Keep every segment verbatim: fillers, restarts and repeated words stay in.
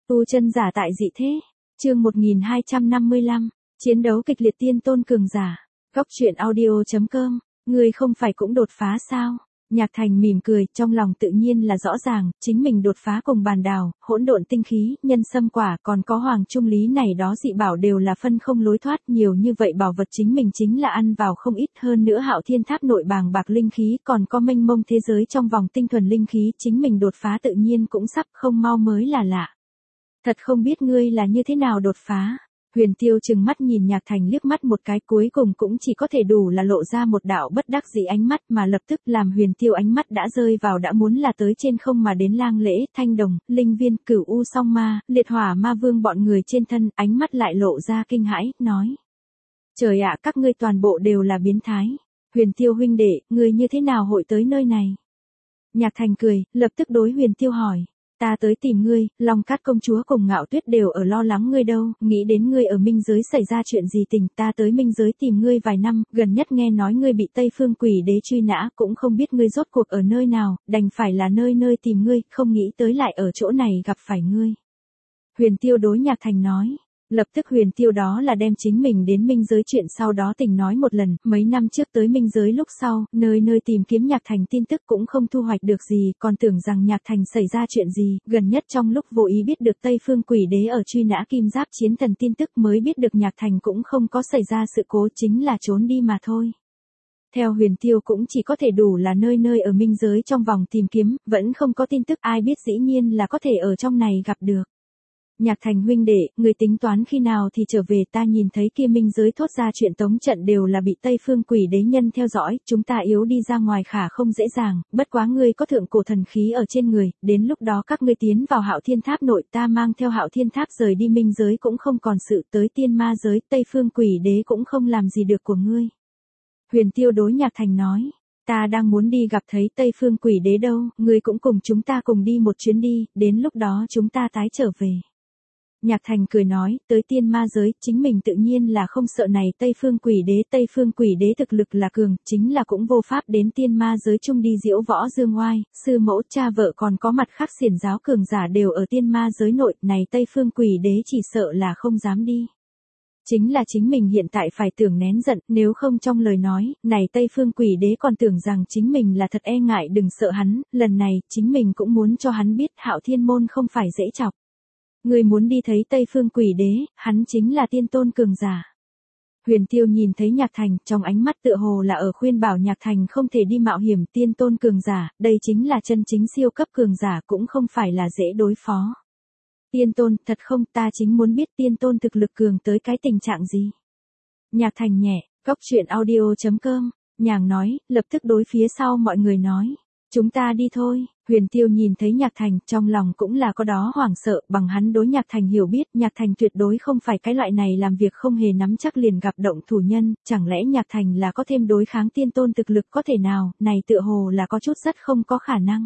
Tu chân giả tại dị thế. Chương một nghìn hai trăm năm mươi lăm. Chiến đấu kịch liệt tiên tôn cường giả. Góc truyện audio.com. Ngươi không phải cũng đột phá sao? Nhạc Thành mỉm cười, trong lòng tự nhiên là rõ ràng, chính mình đột phá cùng bàn đào, hỗn độn tinh khí, nhân sâm quả, còn có hoàng trung lý này đó dị bảo đều là phân không lối thoát, nhiều như vậy bảo vật chính mình chính là ăn vào không ít, hơn nữa Hạo Thiên Tháp nội bàng bạc linh khí, còn có mênh mông thế giới trong vòng tinh thuần linh khí, chính mình đột phá tự nhiên cũng sắp không mau mới là lạ. Thật không biết ngươi là như thế nào đột phá. Huyền Tiêu trừng mắt nhìn Nhạc Thành liếc mắt một cái, cuối cùng cũng chỉ có thể đủ là lộ ra một đạo bất đắc dĩ ánh mắt, mà lập tức làm Huyền Tiêu ánh mắt đã rơi vào đã muốn là tới trên không mà đến Lang Lễ, Thanh Đồng, Linh Viên, Cửu U Song Ma, Liệt Hỏa Ma Vương bọn người trên thân, ánh mắt lại lộ ra kinh hãi, nói: Trời ạ, các ngươi toàn bộ đều là biến thái. Huyền Tiêu huynh đệ, ngươi như thế nào hội tới nơi này? Nhạc Thành cười, lập tức đối Huyền Tiêu hỏi: Ta tới tìm ngươi, Long Cát công chúa cùng Ngạo Tuyết đều ở lo lắng ngươi đâu, nghĩ đến ngươi ở minh giới xảy ra chuyện gì tình, ta tới minh giới tìm ngươi vài năm, gần nhất nghe nói ngươi bị Tây Phương Quỷ Đế truy nã, cũng không biết ngươi rốt cuộc ở nơi nào, đành phải là nơi nơi tìm ngươi, không nghĩ tới lại ở chỗ này gặp phải ngươi. Huyền Tiêu đối Nhạc Thành nói. Lập tức Huyền Tiêu đó là đem chính mình đến minh giới chuyện sau đó tình nói một lần, mấy năm trước tới minh giới lúc sau, nơi nơi tìm kiếm Nhạc Thành tin tức cũng không thu hoạch được gì, còn tưởng rằng Nhạc Thành xảy ra chuyện gì, gần nhất trong lúc vô ý biết được Tây Phương Quỷ Đế ở truy nã Kim Giáp chiến thần tin tức mới biết được Nhạc Thành cũng không có xảy ra sự cố, chính là trốn đi mà thôi. Theo Huyền Tiêu cũng chỉ có thể đủ là nơi nơi ở minh giới trong vòng tìm kiếm, vẫn không có tin tức, ai biết dĩ nhiên là có thể ở trong này gặp được. Nhạc Thành huynh đệ, người tính toán khi nào thì trở về, ta nhìn thấy kia minh giới thốt ra chuyện tống trận đều là bị Tây Phương Quỷ Đế nhân theo dõi, chúng ta yếu đi ra ngoài khả không dễ dàng, bất quá ngươi có thượng cổ thần khí ở trên người, đến lúc đó các ngươi tiến vào Hạo Thiên Tháp nội, ta mang theo Hạo Thiên Tháp rời đi minh giới cũng không còn sự, tới tiên ma giới, Tây Phương Quỷ Đế cũng không làm gì được của ngươi. Huyền Tiêu đối Nhạc Thành nói. Ta đang muốn đi gặp thấy Tây Phương Quỷ Đế đâu, ngươi cũng cùng chúng ta cùng đi một chuyến đi, đến lúc đó chúng ta tái trở về. Nhạc Thành cười nói, tới tiên ma giới, chính mình tự nhiên là không sợ này Tây Phương Quỷ Đế, Tây Phương Quỷ Đế thực lực là cường, chính là cũng vô pháp đến tiên ma giới chung đi diễu võ dương oai, sư mẫu cha vợ còn có mặt khác xiển giáo cường giả đều ở tiên ma giới nội, này Tây Phương Quỷ Đế chỉ sợ là không dám đi. Chính là chính mình hiện tại phải tưởng nén giận, nếu không trong lời nói, này Tây Phương Quỷ Đế còn tưởng rằng chính mình là thật e ngại, đừng sợ hắn, lần này, chính mình cũng muốn cho hắn biết Hạo Thiên môn không phải dễ chọc. Ngươi muốn đi thấy Tây Phương Quỷ Đế, hắn chính là tiên tôn cường giả. Huyền Tiêu nhìn thấy Nhạc Thành, trong ánh mắt tựa hồ là ở khuyên bảo Nhạc Thành không thể đi mạo hiểm, tiên tôn cường giả, đây chính là chân chính siêu cấp cường giả, cũng không phải là dễ đối phó. Tiên tôn, thật không, ta chính muốn biết tiên tôn thực lực cường tới cái tình trạng gì. Nhạc Thành nhẹ, góc truyện audio.com, nhàng nói, lập tức đối phía sau mọi người nói. Chúng ta đi thôi. Huyền Tiêu nhìn thấy Nhạc Thành, trong lòng cũng là có đó hoảng sợ, bằng hắn đối Nhạc Thành hiểu biết, Nhạc Thành tuyệt đối không phải cái loại này làm việc không hề nắm chắc liền gặp động thủ nhân, chẳng lẽ Nhạc Thành là có thêm đối kháng tiên tôn thực lực có thể nào, này tựa hồ là có chút rất không có khả năng.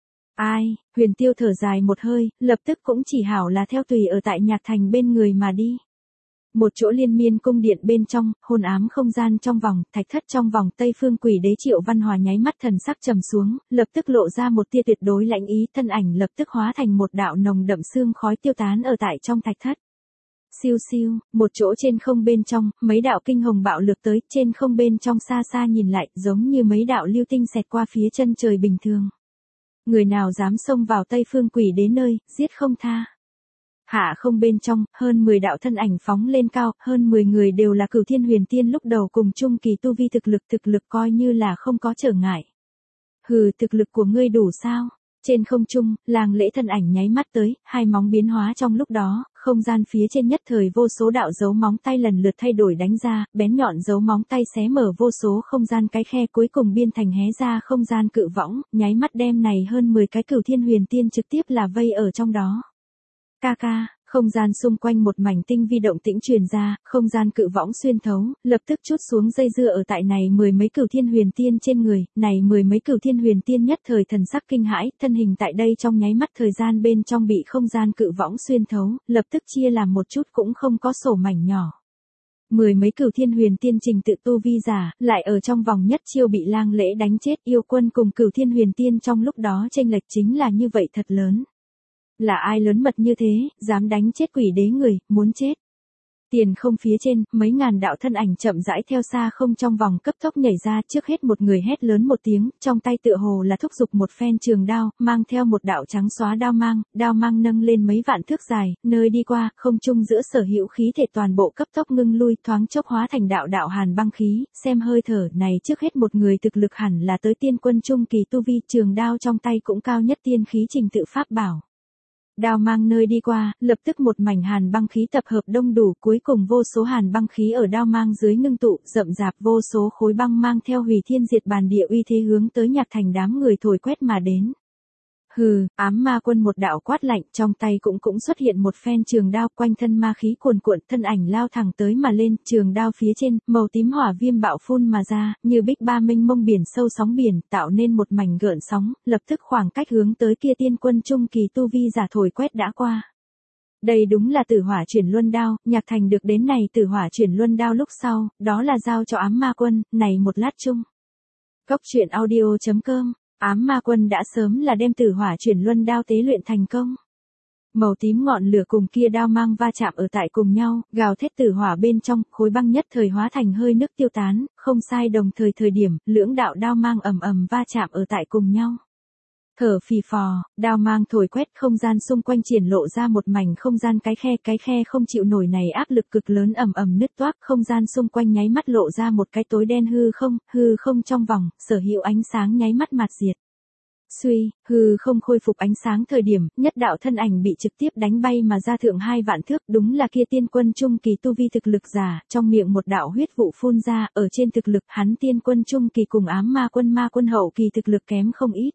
Ai, Huyền Tiêu thở dài một hơi, lập tức cũng chỉ hảo là theo tùy ở tại Nhạc Thành bên người mà đi. Một chỗ liên miên cung điện bên trong, hôn ám không gian trong vòng, thạch thất trong vòng, Tây Phương Quỷ Đế Triệu Văn Hòa nháy mắt thần sắc trầm xuống, lập tức lộ ra một tia tuyệt đối lãnh ý, thân ảnh lập tức hóa thành một đạo nồng đậm sương khói tiêu tán ở tại trong thạch thất. Siêu siêu, một chỗ trên không bên trong, mấy đạo kinh hồng bạo lược tới, trên không bên trong xa xa nhìn lại, giống như mấy đạo lưu tinh xẹt qua phía chân trời bình thường. Người nào dám xông vào Tây Phương Quỷ Đế nơi, giết không tha. Hạ không bên trong, hơn mười đạo thân ảnh phóng lên cao, hơn mười người đều là Cửu Thiên Huyền Tiên lúc đầu cùng chung kỳ tu vi thực lực thực lực coi như là không có trở ngại. Hừ, thực lực của ngươi đủ sao? Trên không trung, Lang Lễ thân ảnh nháy mắt tới, hai móng biến hóa trong lúc đó, không gian phía trên nhất thời vô số đạo dấu móng tay lần lượt thay đổi đánh ra, bén nhọn dấu móng tay xé mở vô số không gian cái khe cuối cùng biên thành hé ra không gian cự võng, nháy mắt đem này hơn mười cái Cửu Thiên Huyền Tiên trực tiếp là vây ở trong đó. Ca ca, không gian xung quanh một mảnh tinh vi động tĩnh truyền ra, không gian cự võng xuyên thấu, lập tức chút xuống dây dưa ở tại này mười mấy Cửu Thiên Huyền Tiên trên người, này mười mấy Cửu Thiên Huyền Tiên nhất thời thần sắc kinh hãi, thân hình tại đây trong nháy mắt thời gian bên trong bị không gian cự võng xuyên thấu, lập tức chia làm một chút cũng không có sổ mảnh nhỏ. Mười mấy Cửu Thiên Huyền Tiên trình tự tu vi giả, lại ở trong vòng nhất chiêu bị Lang Lễ đánh chết, yêu quân cùng Cửu Thiên Huyền Tiên trong lúc đó chênh lệch chính là như vậy thật lớn. Là ai lớn mật như thế, dám đánh chết quỷ đế người, muốn chết. Tiền không phía trên, mấy ngàn đạo thân ảnh chậm rãi theo xa không trong vòng cấp tốc nhảy ra, trước hết một người hét lớn một tiếng, trong tay tựa hồ là thúc giục một phen trường đao, mang theo một đạo trắng xóa đao mang, đao mang nâng lên mấy vạn thước dài, nơi đi qua, không trung giữa sở hữu khí thể toàn bộ cấp tốc ngưng lui, thoáng chốc hóa thành đạo đạo hàn băng khí, xem hơi thở này trước hết một người thực lực hẳn là tới tiên quân trung kỳ tu vi, trường đao trong tay cũng cao nhất tiên khí trình tự pháp bảo. Đao mang nơi đi qua, lập tức một mảnh hàn băng khí tập hợp đông đủ, cuối cùng vô số hàn băng khí ở đao mang dưới ngưng tụ, rậm rạp vô số khối băng mang theo hủy thiên diệt bàn địa uy thế hướng tới Nhạc Thành đám người thổi quét mà đến. Hừ, ám ma quân một đạo quát lạnh, trong tay cũng cũng xuất hiện một phen trường đao, quanh thân ma khí cuồn cuộn, thân ảnh lao thẳng tới mà lên, trường đao phía trên, màu tím hỏa viêm bạo phun mà ra, như bích ba mênh mông biển sâu sóng biển, tạo nên một mảnh gợn sóng, lập tức khoảng cách hướng tới kia tiên quân trung kỳ tu vi giả thổi quét đã qua. Đây đúng là tử hỏa chuyển luân đao, Nhạc Thành được đến này tử hỏa chuyển luân đao lúc sau, đó là giao cho ám ma quân, này một lát chung. Góc truyện audio chấm com. Ám ma quân đã sớm là đem tử hỏa chuyển luân đao tế luyện thành công. Màu tím ngọn lửa cùng kia đao mang va chạm ở tại cùng nhau, gào thét tử hỏa bên trong, khối băng nhất thời hóa thành hơi nước tiêu tán, không sai đồng thời thời điểm, lưỡng đạo đao mang ầm ầm va chạm ở tại cùng nhau. Thở phì phò, đao mang thổi quét không gian xung quanh triển lộ ra một mảnh không gian cái khe, cái khe không chịu nổi này áp lực cực lớn ầm ầm nứt toác, không gian xung quanh nháy mắt lộ ra một cái tối đen hư không, hư không trong vòng, sở hữu ánh sáng nháy mắt mạt diệt. Suy, hư không khôi phục ánh sáng thời điểm, nhất đạo thân ảnh bị trực tiếp đánh bay mà ra thượng hai vạn thước, đúng là kia tiên quân trung kỳ tu vi thực lực giả, trong miệng một đạo huyết vụ phun ra, ở trên thực lực hắn tiên quân trung kỳ cùng ám ma quân ma quân hậu kỳ thực lực kém không ít.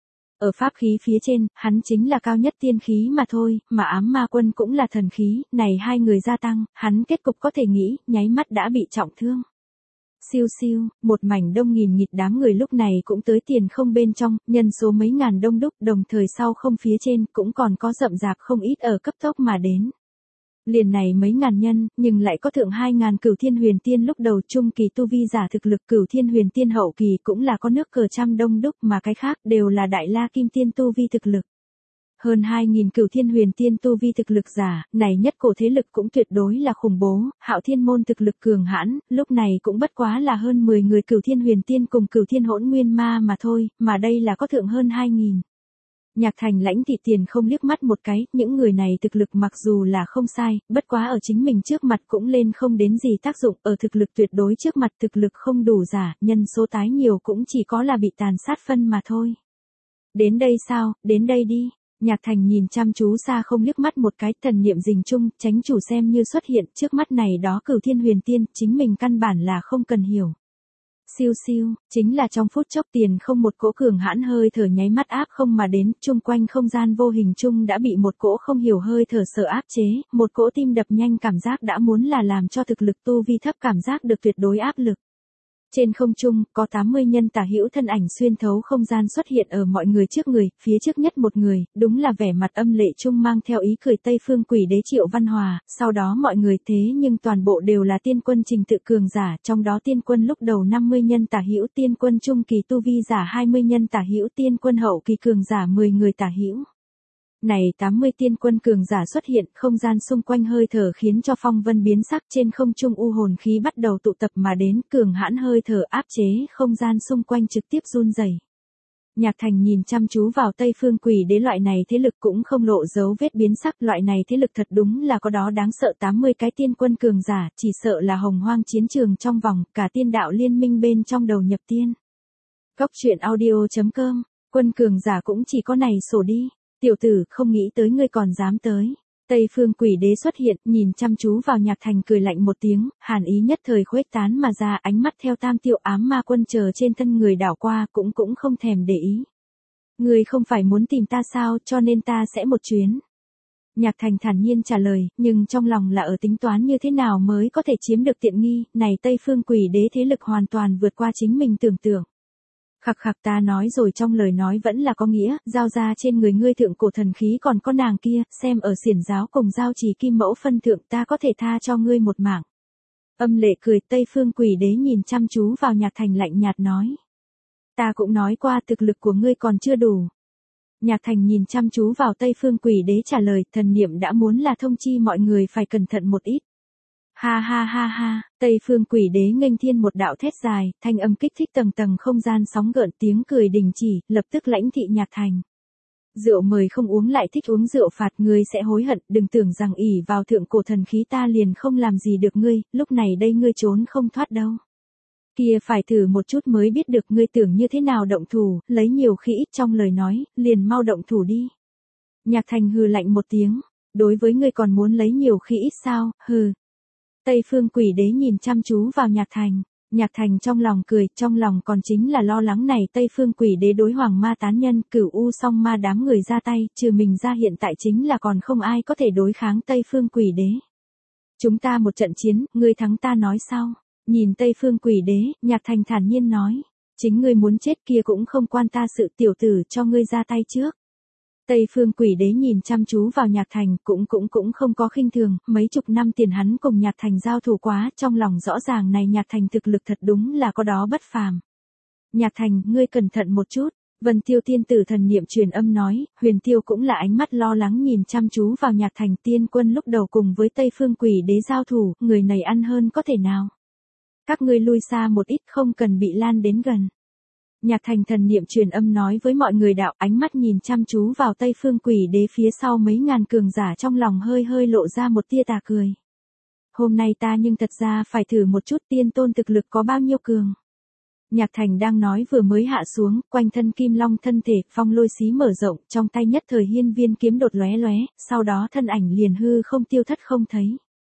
Ở pháp khí phía trên, hắn chính là cao nhất tiên khí mà thôi, mà ám ma quân cũng là thần khí, này hai người gia tăng, hắn kết cục có thể nghĩ, nháy mắt đã bị trọng thương. Siêu siêu, một mảnh đông nghìn nghịt đám người lúc này cũng tới tiền không bên trong, nhân số mấy ngàn đông đúc, đồng thời sau không phía trên, cũng còn có rậm rạp không ít ở cấp tốc mà đến. Liền này mấy ngàn nhân, nhưng lại có thượng hai ngàn cửu thiên huyền tiên lúc đầu trung kỳ tu vi giả thực lực cửu thiên huyền tiên hậu kỳ cũng là có nước cờ trăm đông đúc mà cái khác đều là đại la kim tiên tu vi thực lực. Hơn hai nghìn cửu thiên huyền tiên tu vi thực lực giả, này nhất cổ thế lực cũng tuyệt đối là khủng bố, hạo thiên môn thực lực cường hãn, lúc này cũng bất quá là hơn mười người cửu thiên huyền tiên cùng cửu thiên hỗn nguyên ma mà thôi, mà đây là có thượng hơn hai nghìn. Nhạc Thành lãnh thị tiền không liếc mắt một cái, những người này thực lực mặc dù là không sai, bất quá ở chính mình trước mặt cũng lên không đến gì tác dụng, ở thực lực tuyệt đối trước mặt thực lực không đủ giả, nhân số tái nhiều cũng chỉ có là bị tàn sát phân mà thôi. Đến đây sao, đến đây đi. Nhạc Thành nhìn chăm chú xa không liếc mắt một cái, thần niệm rình chung, tránh chủ xem như xuất hiện, trước mắt này đó cửu thiên huyền tiên, chính mình căn bản là không cần hiểu. Siêu siêu, chính là trong phút chốc tiền không một cỗ cường hãn hơi thở nháy mắt áp không mà đến, chung quanh không gian vô hình chung đã bị một cỗ không hiểu hơi thở sợ áp chế, một cỗ tim đập nhanh cảm giác đã muốn là làm cho thực lực tu vi thấp cảm giác được tuyệt đối áp lực. Trên không trung, có tám mươi nhân tả hữu thân ảnh xuyên thấu không gian xuất hiện ở mọi người trước người, phía trước nhất một người, đúng là vẻ mặt âm lệ trung mang theo ý cười Tây Phương Quỷ Đế Triệu Văn Hòa, sau đó mọi người thế nhưng toàn bộ đều là tiên quân trình tự cường giả, trong đó tiên quân lúc đầu năm mươi nhân tả hữu, tiên quân trung kỳ tu vi giả hai mươi nhân tả hữu, tiên quân hậu kỳ cường giả mười người tả hữu. Này tám mươi tiên quân cường giả xuất hiện, không gian xung quanh hơi thở khiến cho phong vân biến sắc, trên không trung u hồn khí bắt đầu tụ tập mà đến, cường hãn hơi thở áp chế, không gian xung quanh trực tiếp run rẩy. Nhạc Thành nhìn chăm chú vào Tây Phương Quỷ Đế, loại này thế lực cũng không lộ dấu vết biến sắc, loại này thế lực thật đúng là có đó đáng sợ, tám mươi cái tiên quân cường giả, chỉ sợ là hồng hoang chiến trường trong vòng, cả tiên đạo liên minh bên trong đầu nhập tiên. Góc truyện audio chấm com, quân cường giả cũng chỉ có này sổ đi. Tiểu tử, không nghĩ tới ngươi còn dám tới. Tây Phương Quỷ Đế xuất hiện, nhìn chăm chú vào Nhạc Thành cười lạnh một tiếng, hàn ý nhất thời khuếch tán mà ra, ánh mắt theo tam tiêu ám ma quân chờ trên thân người đảo qua, cũng cũng không thèm để ý. Ngươi không phải muốn tìm ta sao, cho nên ta sẽ một chuyến. Nhạc Thành thản nhiên trả lời, nhưng trong lòng là ở tính toán như thế nào mới có thể chiếm được tiện nghi, này Tây Phương Quỷ Đế thế lực hoàn toàn vượt qua chính mình tưởng tượng. Khặc khặc, ta nói rồi, trong lời nói vẫn là có nghĩa, giao ra trên người ngươi thượng cổ thần khí còn có nàng kia, xem ở xiển giáo cùng giao trì kim mẫu phân thượng ta có thể tha cho ngươi một mạng. Âm lệ cười, Tây Phương Quỷ Đế nhìn chăm chú vào Nhạc Thành lạnh nhạt nói. Ta cũng nói qua thực lực của ngươi còn chưa đủ. Nhạc Thành nhìn chăm chú vào Tây Phương Quỷ Đế trả lời, thần niệm đã muốn là thông chi mọi người phải cẩn thận một ít. Ha ha ha ha, Tây Phương Quỷ Đế nghênh thiên một đạo thét dài, thanh âm kích thích tầng tầng không gian sóng gợn, tiếng cười đình chỉ, lập tức lãnh thị Nhạc Thành. Rượu mời không uống lại thích uống rượu phạt, ngươi sẽ hối hận, đừng tưởng rằng ỷ vào thượng cổ thần khí ta liền không làm gì được ngươi, lúc này đây ngươi trốn không thoát đâu. Kia phải thử một chút mới biết được, ngươi tưởng như thế nào động thủ, lấy nhiều khi ít trong lời nói, liền mau động thủ đi. Nhạc Thành hừ lạnh một tiếng, đối với ngươi còn muốn lấy nhiều khi ít sao, hừ. Tây Phương Quỷ Đế nhìn chăm chú vào Nhạc Thành, Nhạc Thành trong lòng cười, trong lòng còn chính là lo lắng này Tây Phương Quỷ Đế đối hoàng ma tán nhân, cửu u song ma đám người ra tay, trừ mình ra hiện tại chính là còn không ai có thể đối kháng Tây Phương Quỷ Đế. Chúng ta một trận chiến, ngươi thắng ta nói sao? Nhìn Tây Phương Quỷ Đế, Nhạc Thành thản nhiên nói, chính ngươi muốn chết kia cũng không quan ta sự, tiểu tử cho ngươi ra tay trước. Tây Phương Quỷ Đế nhìn chăm chú vào Nhạc Thành, cũng cũng cũng không có khinh thường, mấy chục năm tiền hắn cùng Nhạc Thành giao thủ quá, trong lòng rõ ràng này Nhạc Thành thực lực thật đúng là có đó bất phàm. Nhạc Thành, ngươi cẩn thận một chút, Vân Tiêu tiên tử thần niệm truyền âm nói, Huyền Tiêu cũng là ánh mắt lo lắng nhìn chăm chú vào Nhạc Thành, tiên quân lúc đầu cùng với Tây Phương Quỷ Đế giao thủ, người này ăn hơn có thể nào. Các ngươi lui xa một ít, không cần bị lan đến gần. Nhạc Thành thần niệm truyền âm nói với mọi người đạo, ánh mắt nhìn chăm chú vào Tây Phương Quỷ Đế phía sau mấy ngàn cường giả, trong lòng hơi hơi lộ ra một tia tà cười. Hôm nay ta nhưng thật ra phải thử một chút tiên tôn thực lực có bao nhiêu cường. Nhạc Thành đang nói vừa mới hạ xuống, quanh thân kim long thân thể, phong lôi xí mở rộng, trong tay nhất thời hiên viên kiếm đột lóe lóe, sau đó thân ảnh liền hư không tiêu thất không thấy.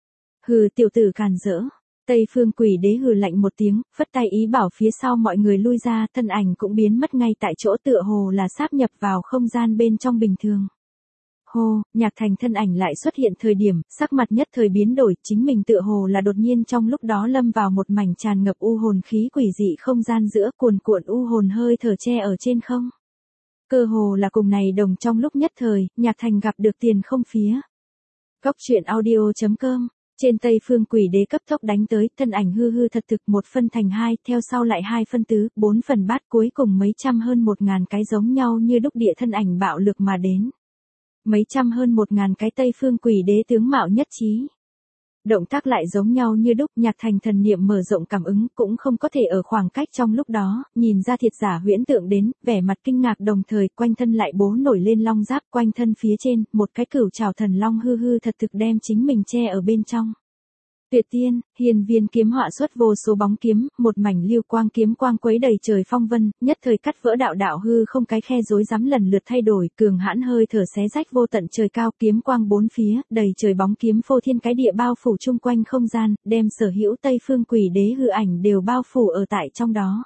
Hừ, tiểu tử càn rỡ. Tây Phương Quỷ Đế hừ lạnh một tiếng, phất tay ý bảo phía sau mọi người lui ra, thân ảnh cũng biến mất ngay tại chỗ, tựa hồ là sáp nhập vào không gian bên trong bình thường. Hô, Nhạc Thành thân ảnh lại xuất hiện thời điểm, sắc mặt nhất thời biến đổi, chính mình tựa hồ là đột nhiên trong lúc đó lâm vào một mảnh tràn ngập u hồn khí quỷ dị không gian giữa, cuồn cuộn u hồn hơi thở che ở trên không. Cơ hồ là cùng này đồng trong lúc nhất thời, Nhạc Thành gặp được tiền không phía. Góc truyện audio chấm com. Trên Tây Phương Quỷ Đế cấp tốc đánh tới, thân ảnh hư hư thật thực, một phân thành hai, theo sau lại hai phân tứ, bốn phần bát, cuối cùng mấy trăm hơn một ngàn cái giống nhau như đúc địa thân ảnh bạo lực mà đến. Mấy trăm hơn một ngàn cái Tây Phương Quỷ Đế tướng mạo nhất trí. Động tác lại giống nhau như đúc, Nhạc Thành thần niệm mở rộng cảm ứng, cũng không có thể ở khoảng cách trong lúc đó, nhìn ra thiệt giả huyễn tượng đến, vẻ mặt kinh ngạc đồng thời, quanh thân lại bố nổi lên long giáp, quanh thân phía trên, một cái cửu trảo thần long hư hư thật thực đem chính mình che ở bên trong. Tuyệt tiên, hiên viên kiếm họa xuất vô số bóng kiếm, một mảnh lưu quang kiếm quang quấy đầy trời phong vân, nhất thời cắt vỡ đạo đạo hư không, cái khe rối rắm lần lượt thay đổi, cường hãn hơi thở xé rách vô tận trời cao, kiếm quang bốn phía, đầy trời bóng kiếm phô thiên cái địa bao phủ chung quanh không gian, đem sở hữu Tây Phương Quỷ Đế hư ảnh đều bao phủ ở tại trong đó.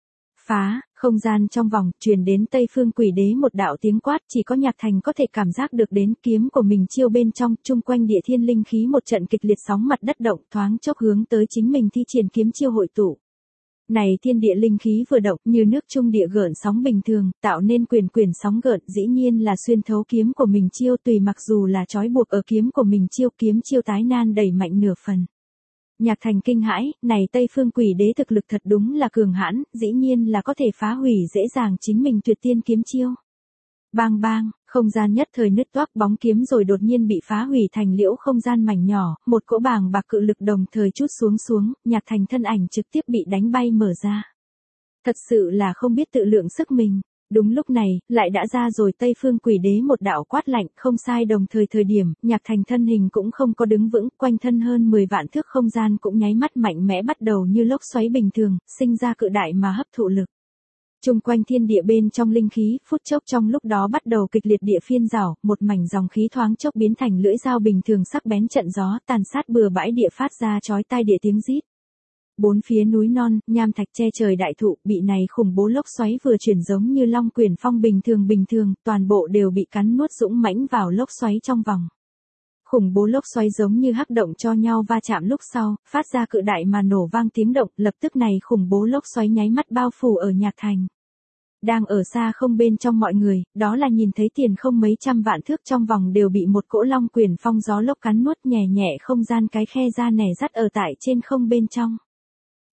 Phá, không gian trong vòng, truyền đến Tây Phương Quỷ Đế một đạo tiếng quát, chỉ có Nhạc Thành có thể cảm giác được đến kiếm của mình chiêu bên trong, chung quanh địa thiên linh khí một trận kịch liệt sóng mặt đất động, thoáng chốc hướng tới chính mình thi triển kiếm chiêu hội tụ. Này thiên địa linh khí vừa động, như nước trung địa gợn sóng bình thường, tạo nên quyền quyền sóng gợn, dĩ nhiên là xuyên thấu kiếm của mình chiêu, tùy mặc dù là trói buộc ở kiếm của mình chiêu, kiếm chiêu tái nan đẩy mạnh nửa phần. Nhạc Thành kinh hãi, này Tây Phương Quỷ Đế thực lực thật đúng là cường hãn, dĩ nhiên là có thể phá hủy dễ dàng chính mình tuyệt tiên kiếm chiêu. Bang bang, không gian nhất thời nứt toác, bóng kiếm rồi đột nhiên bị phá hủy thành liễu không gian mảnh nhỏ, một cỗ bàng bạc cự lực đồng thời trút xuống xuống, Nhạc Thành thân ảnh trực tiếp bị đánh bay mở ra. Thật sự là không biết tự lượng sức mình. Đúng lúc này, lại đã ra rồi Tây Phương Quỷ Đế một đạo quát lạnh, không sai, đồng thời thời điểm, Nhạc Thành thân hình cũng không có đứng vững, quanh thân hơn mười vạn thước không gian cũng nháy mắt mạnh mẽ bắt đầu như lốc xoáy bình thường, sinh ra cự đại mà hấp thụ lực. Chung quanh thiên địa bên trong linh khí, phút chốc trong lúc đó bắt đầu kịch liệt địa phiên rào, một mảnh dòng khí thoáng chốc biến thành lưỡi dao bình thường sắc bén trận gió, tàn sát bừa bãi địa phát ra chói tai địa tiếng rít. Bốn phía núi non, nham thạch che trời đại thụ, bị này khủng bố lốc xoáy vừa chuyển giống như long quyển phong bình thường bình thường, toàn bộ đều bị cắn nuốt dũng mãnh vào lốc xoáy trong vòng. Khủng bố lốc xoáy giống như hắc động cho nhau va chạm lúc sau, phát ra cự đại mà nổ vang tiếng động, lập tức này khủng bố lốc xoáy nháy mắt bao phủ ở Nhạc Thành. Đang ở xa không bên trong mọi người, đó là nhìn thấy tiền không mấy trăm vạn thước trong vòng đều bị một cỗ long quyển phong gió lốc cắn nuốt nhẹ nhẹ không gian cái khe ra nẻ dắt ở tại trên không bên trong.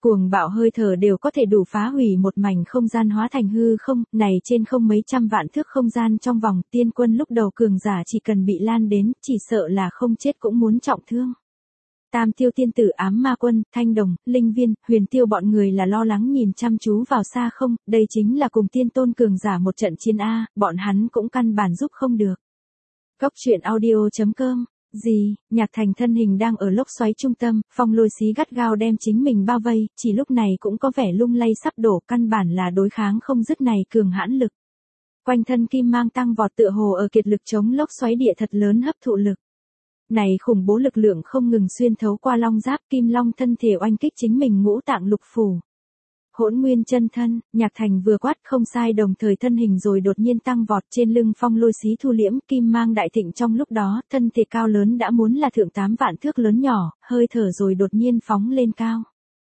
Cuồng bạo hơi thở đều có thể đủ phá hủy một mảnh không gian hóa thành hư không, này trên không mấy trăm vạn thước không gian trong vòng, tiên quân lúc đầu cường giả chỉ cần bị lan đến, chỉ sợ là không chết cũng muốn trọng thương. Tam tiêu tiên tử, ám ma quân, thanh đồng, linh viên, huyền tiêu bọn người là lo lắng nhìn chăm chú vào xa không, đây chính là cùng tiên tôn cường giả một trận chiến A, bọn hắn cũng căn bản giúp không được. Góc truyện audio chấm com. Gì, Nhạc Thành thân hình đang ở lốc xoáy trung tâm, phong lôi xí gắt gao đem chính mình bao vây, chỉ lúc này cũng có vẻ lung lay sắp đổ, căn bản là đối kháng không dứt này cường hãn lực. Quanh thân kim mang tăng vọt tựa hồ ở kiệt lực chống lốc xoáy địa thật lớn hấp thụ lực. Này khủng bố lực lượng không ngừng xuyên thấu qua long giáp, kim long thân thể oanh kích chính mình ngũ tạng lục phủ. Hỗn nguyên chân thân, Nhạc Thành vừa quát không sai đồng thời thân hình rồi đột nhiên tăng vọt trên lưng phong lôi xí thu liễm, kim mang đại thịnh trong lúc đó, thân thể cao lớn đã muốn là thượng tám vạn thước lớn nhỏ, hơi thở rồi đột nhiên phóng lên cao.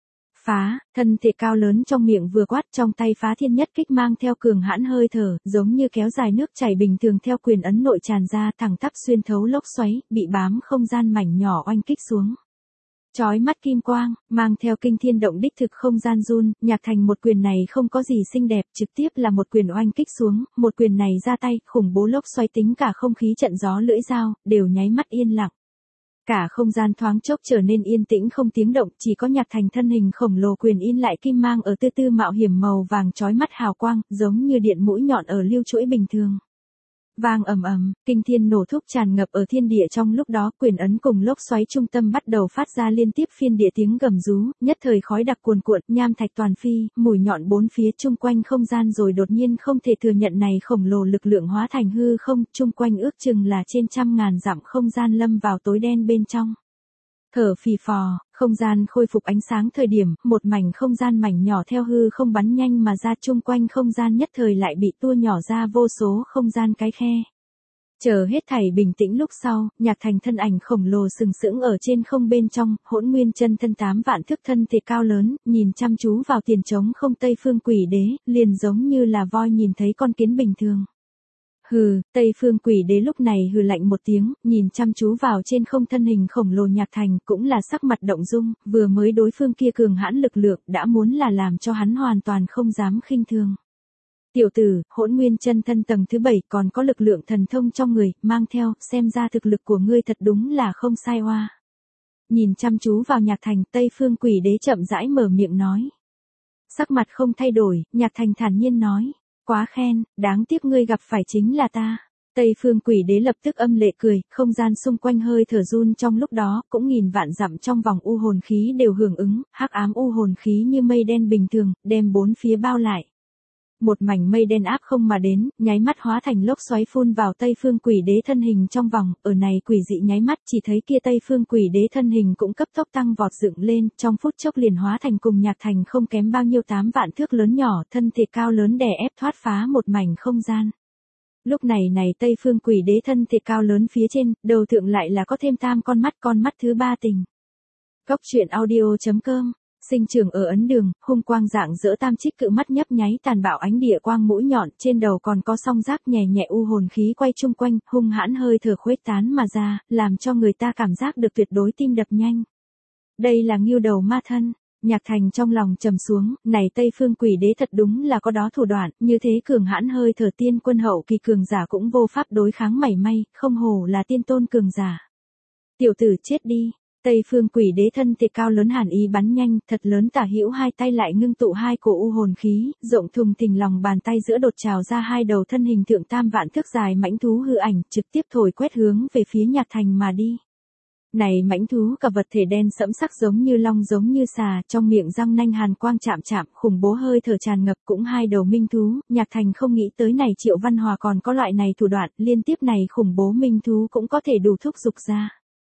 Phá, thân thể cao lớn trong miệng vừa quát trong tay phá thiên nhất kích mang theo cường hãn hơi thở, giống như kéo dài nước chảy bình thường theo quyền ấn nội tràn ra thẳng tắp xuyên thấu lốc xoáy, bị bám không gian mảnh nhỏ oanh kích xuống. Chói mắt kim quang, mang theo kinh thiên động đích thực không gian run, Nhạc Thành một quyền này không có gì xinh đẹp, trực tiếp là một quyền oanh kích xuống, một quyền này ra tay, khủng bố lốc xoáy tính cả không khí trận gió lưỡi dao, đều nháy mắt yên lặng. Cả không gian thoáng chốc trở nên yên tĩnh không tiếng động, chỉ có Nhạc Thành thân hình khổng lồ quyền in lại kim mang ở tư tư mạo hiểm màu vàng chói mắt hào quang, giống như điện mũi nhọn ở lưu chuỗi bình thường. Vang ầm ầm, kinh thiên nổ thúc tràn ngập ở thiên địa trong lúc đó, quyền ấn cùng lốc xoáy trung tâm bắt đầu phát ra liên tiếp phiên địa tiếng gầm rú, nhất thời khói đặc cuồn cuộn, nham thạch toàn phi, mùi nhọn bốn phía chung quanh không gian rồi đột nhiên không thể thừa nhận này khổng lồ lực lượng hóa thành hư không, chung quanh ước chừng là trên trăm ngàn dặm không gian lâm vào tối đen bên trong. Thở phì phò, không gian khôi phục ánh sáng thời điểm, một mảnh không gian mảnh nhỏ theo hư không bắn nhanh mà ra chung quanh không gian nhất thời lại bị tua nhỏ ra vô số không gian cái khe. Chờ hết thảy bình tĩnh lúc sau, Nhạc Thành thân ảnh khổng lồ sừng sững ở trên không bên trong, hỗn nguyên chân thân tám vạn thước thân thể cao lớn, nhìn chăm chú vào tiền trống không Tây Phương Quỷ Đế, liền giống như là voi nhìn thấy con kiến bình thường. Hừ, Tây Phương Quỷ Đế lúc này hừ lạnh một tiếng, nhìn chăm chú vào trên không thân hình khổng lồ Nhạc Thành, cũng là sắc mặt động dung, vừa mới đối phương kia cường hãn lực lượng, đã muốn là làm cho hắn hoàn toàn không dám khinh thường. Tiểu tử, hỗn nguyên chân thân tầng thứ bảy còn có lực lượng thần thông trong người, mang theo, xem ra thực lực của ngươi thật đúng là không sai hoa. Nhìn chăm chú vào Nhạc Thành, Tây Phương Quỷ Đế chậm rãi mở miệng nói. Sắc mặt không thay đổi, Nhạc Thành thản nhiên nói. Quá khen, đáng tiếc ngươi gặp phải chính là ta. Tây Phương Quỷ Đế lập tức âm lệ cười, không gian xung quanh hơi thở run trong lúc đó, cũng nghìn vạn dặm trong vòng u hồn khí đều hưởng ứng, hắc ám u hồn khí như mây đen bình thường, đem bốn phía bao lại. Một mảnh mây đen áp không mà đến, nháy mắt hóa thành lốc xoáy phun vào Tây Phương Quỷ Đế thân hình trong vòng, ở này quỷ dị nháy mắt chỉ thấy kia Tây Phương Quỷ Đế thân hình cũng cấp tốc tăng vọt dựng lên, trong phút chốc liền hóa thành cùng Nhạc Thành không kém bao nhiêu tám vạn thước lớn nhỏ, thân thể cao lớn đè ép thoát phá một mảnh không gian. Lúc này này Tây Phương Quỷ Đế thân thể cao lớn phía trên, đầu thượng lại là có thêm tam con mắt, con mắt thứ ba tình. Góc truyện audio chấm com. Sinh trưởng ở Ấn Đường, hung quang dạng dỡ tam trích cự mắt nhấp nháy tàn bạo ánh địa quang mũi nhọn, trên đầu còn có song giáp nhẹ nhẹ u hồn khí quay chung quanh, hung hãn hơi thở khuếch tán mà ra, làm cho người ta cảm giác được tuyệt đối tim đập nhanh. Đây là Ngưu Đầu Ma Thân. Nhạc Thành trong lòng trầm xuống, này Tây Phương Quỷ Đế thật đúng là có đó thủ đoạn, như thế cường hãn hơi thở tiên quân hậu kỳ cường giả cũng vô pháp đối kháng mảy may, không hổ là tiên tôn cường giả. Tiểu tử chết đi. Tây Phương Quỷ Đế thân thể cao lớn hàn ý bắn nhanh, thật lớn tả hữu hai tay lại ngưng tụ hai cổ u hồn khí, rộng thùng thình lòng bàn tay giữa đột trào ra hai đầu thân hình thượng tam vạn thước dài mãnh thú hư ảnh, trực tiếp thổi quét hướng về phía Nhạc Thành mà đi. Này mãnh thú cả vật thể đen sẫm sắc giống như long giống như xà, trong miệng răng nanh hàn quang chạm chạm, khủng bố hơi thở tràn ngập, cũng hai đầu minh thú, Nhạc Thành không nghĩ tới này Triệu Văn Hòa còn có loại này thủ đoạn, liên tiếp này khủng bố minh thú cũng có thể đủ thúc dục ra.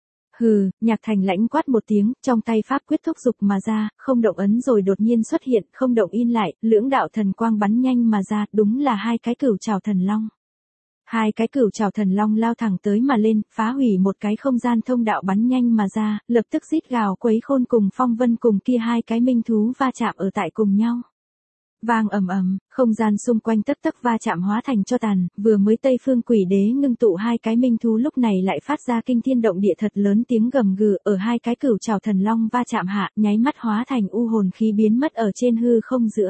Hừ, Nhạc Thành lãnh quát một tiếng, trong tay pháp quyết thúc dục mà ra, không động ấn rồi đột nhiên xuất hiện, không động in lại, lưỡng đạo thần quang bắn nhanh mà ra, đúng là hai cái cửu trảo thần long. Hai cái cửu trảo thần long lao thẳng tới mà lên, phá hủy một cái không gian thông đạo bắn nhanh mà ra, lập tức rít gào quấy khôn cùng Phong Vân cùng kia hai cái minh thú va chạm ở tại cùng nhau. Vang ầm ầm, không gian xung quanh tấp tấp va chạm hóa thành cho tàn, vừa mới Tây Phương Quỷ Đế ngưng tụ hai cái minh thú lúc này lại phát ra kinh thiên động địa thật lớn tiếng gầm gừ, ở hai cái cửu trảo thần long va chạm hạ, nháy mắt hóa thành u hồn khí biến mất ở trên hư không giữa.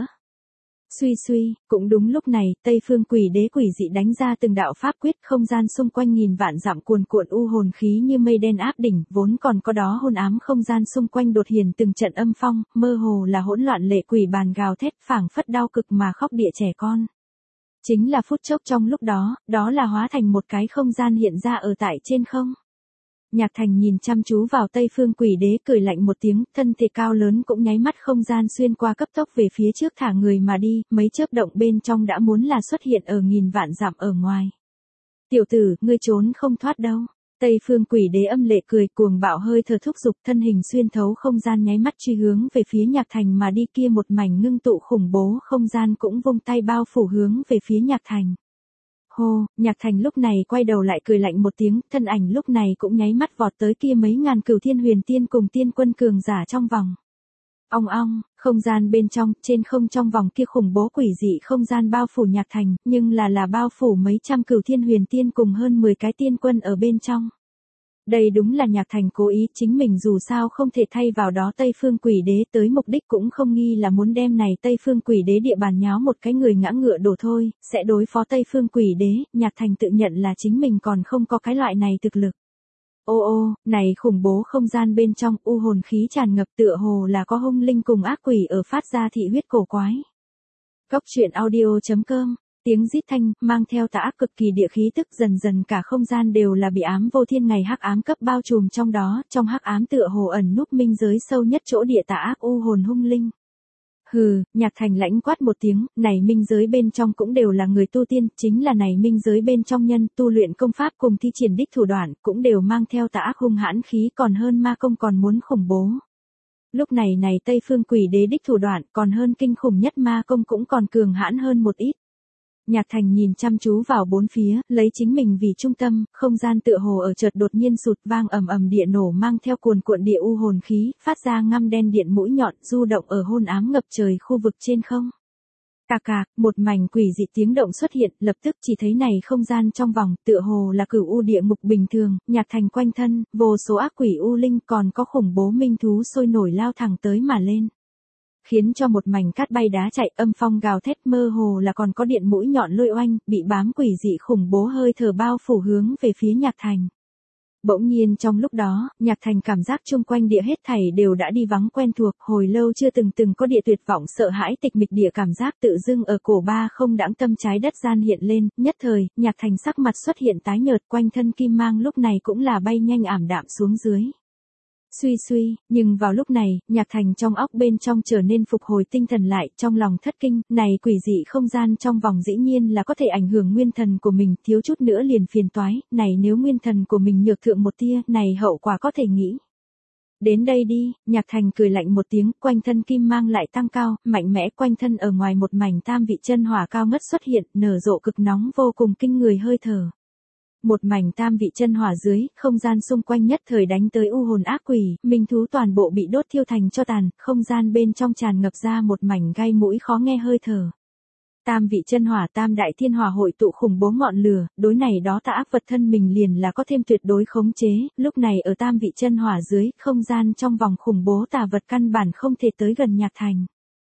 Suy suy, cũng đúng lúc này, Tây Phương Quỷ Đế quỷ dị đánh ra từng đạo pháp quyết, không gian xung quanh nghìn vạn dặm cuồn cuộn u hồn khí như mây đen áp đỉnh, vốn còn có đó hôn ám không gian xung quanh đột hiển từng trận âm phong, mơ hồ là hỗn loạn lệ quỷ bàn gào thét phảng phất đau cực mà khóc địa trẻ con. Chính là phút chốc trong lúc đó, đó là hóa thành một cái không gian hiện ra ở tại trên không. Nhạc Thành nhìn chăm chú vào Tây Phương Quỷ Đế cười lạnh một tiếng, thân thể cao lớn cũng nháy mắt không gian xuyên qua cấp tốc về phía trước thả người mà đi, mấy chớp động bên trong đã muốn là xuất hiện ở nghìn vạn dặm ở ngoài. Tiểu tử, ngươi trốn không thoát đâu. Tây Phương Quỷ Đế âm lệ cười cuồng bạo hơi thở thúc giục thân hình xuyên thấu không gian nháy mắt truy hướng về phía Nhạc Thành mà đi kia một mảnh ngưng tụ khủng bố không gian cũng vung tay bao phủ hướng về phía Nhạc Thành. Hô, Nhạc Thành lúc này quay đầu lại cười lạnh một tiếng, thân ảnh lúc này cũng nháy mắt vọt tới kia mấy ngàn cửu thiên huyền tiên cùng tiên quân cường giả trong vòng. Ong ong, không gian bên trong, trên không trong vòng kia khủng bố quỷ dị không gian bao phủ Nhạc Thành, nhưng là là bao phủ mấy trăm cửu thiên huyền tiên cùng hơn mười cái tiên quân ở bên trong. Đây đúng là Nhạc Thành cố ý, chính mình dù sao không thể thay vào đó Tây Phương Quỷ Đế tới mục đích cũng không nghi là muốn đem này Tây Phương Quỷ Đế địa bàn nháo một cái người ngã ngựa đổ thôi, sẽ đối phó Tây Phương Quỷ Đế, Nhạc Thành tự nhận là chính mình còn không có cái loại này thực lực. Ô ô, này khủng bố không gian bên trong u hồn khí tràn ngập tựa hồ là có hung linh cùng ác quỷ ở phát ra thị huyết cổ quái. Góc truyện audio chấm com Tiếng rít thanh, mang theo tà ác cực kỳ địa khí tức dần dần cả không gian đều là bị ám vô thiên ngày hắc ám cấp bao trùm trong đó, trong hắc ám tựa hồ ẩn núp minh giới sâu nhất chỗ địa tà ác u hồn hung linh. Hừ, Nhạc Thành lãnh quát một tiếng, này minh giới bên trong cũng đều là người tu tiên, chính là này minh giới bên trong nhân tu luyện công pháp cùng thi triển đích thủ đoạn, cũng đều mang theo tà ác hung hãn khí còn hơn ma công còn muốn khủng bố. Lúc này này Tây Phương Quỷ Đế đích thủ đoạn còn hơn kinh khủng nhất ma công cũng còn cường hãn hơn một ít. Nhạc Thành nhìn chăm chú vào bốn phía, lấy chính mình vì trung tâm, không gian tựa hồ ở chợt đột nhiên sụt vang ầm ầm địa nổ mang theo cuồn cuộn địa u hồn khí, phát ra ngăm đen điện mũi nhọn, du động ở hôn ám ngập trời khu vực trên không. Cà cà, một mảnh quỷ dị tiếng động xuất hiện, lập tức chỉ thấy này không gian trong vòng, tựa hồ là cửu u địa ngục bình thường, Nhạc Thành quanh thân, vô số ác quỷ u linh còn có khủng bố minh thú sôi nổi lao thẳng tới mà lên. Khiến cho một mảnh cát bay đá chạy, âm phong gào thét, mơ hồ là còn có điện mũi nhọn lôi oanh, bị bám quỷ dị khủng bố hơi thở bao phủ hướng về phía Nhạc Thành. Bỗng nhiên trong lúc đó, Nhạc Thành cảm giác chung quanh địa hết thảy đều đã đi vắng quen thuộc, hồi lâu chưa từng từng có địa tuyệt vọng sợ hãi tịch mịch địa cảm giác tự dưng ở cổ ba không đãng tâm trái đất gian hiện lên, nhất thời, Nhạc Thành sắc mặt xuất hiện tái nhợt, quanh thân kim mang lúc này cũng là bay nhanh ảm đạm xuống dưới. Suy suy, nhưng vào lúc này, Nhạc Thành trong óc bên trong trở nên phục hồi tinh thần lại, trong lòng thất kinh, này quỷ dị không gian trong vòng dĩ nhiên là có thể ảnh hưởng nguyên thần của mình, thiếu chút nữa liền phiền toái, này nếu nguyên thần của mình nhược thượng một tia, này hậu quả có thể nghĩ. Đến đây đi, Nhạc Thành cười lạnh một tiếng, quanh thân kim mang lại tăng cao, mạnh mẽ quanh thân ở ngoài một mảnh tam vị chân hỏa cao ngất xuất hiện, nở rộ cực nóng vô cùng kinh người hơi thở. Một mảnh tam vị chân hỏa dưới, không gian xung quanh nhất thời đánh tới u hồn ác quỷ, minh thú toàn bộ bị đốt thiêu thành cho tàn, không gian bên trong tràn ngập ra một mảnh gai mũi khó nghe hơi thở. Tam vị chân hỏa tam đại thiên hỏa hội tụ khủng bố ngọn lửa, đối này đó tà ác vật thân mình liền là có thêm tuyệt đối khống chế, lúc này ở tam vị chân hỏa dưới, không gian trong vòng khủng bố tà vật căn bản không thể tới gần Nhạc Thành.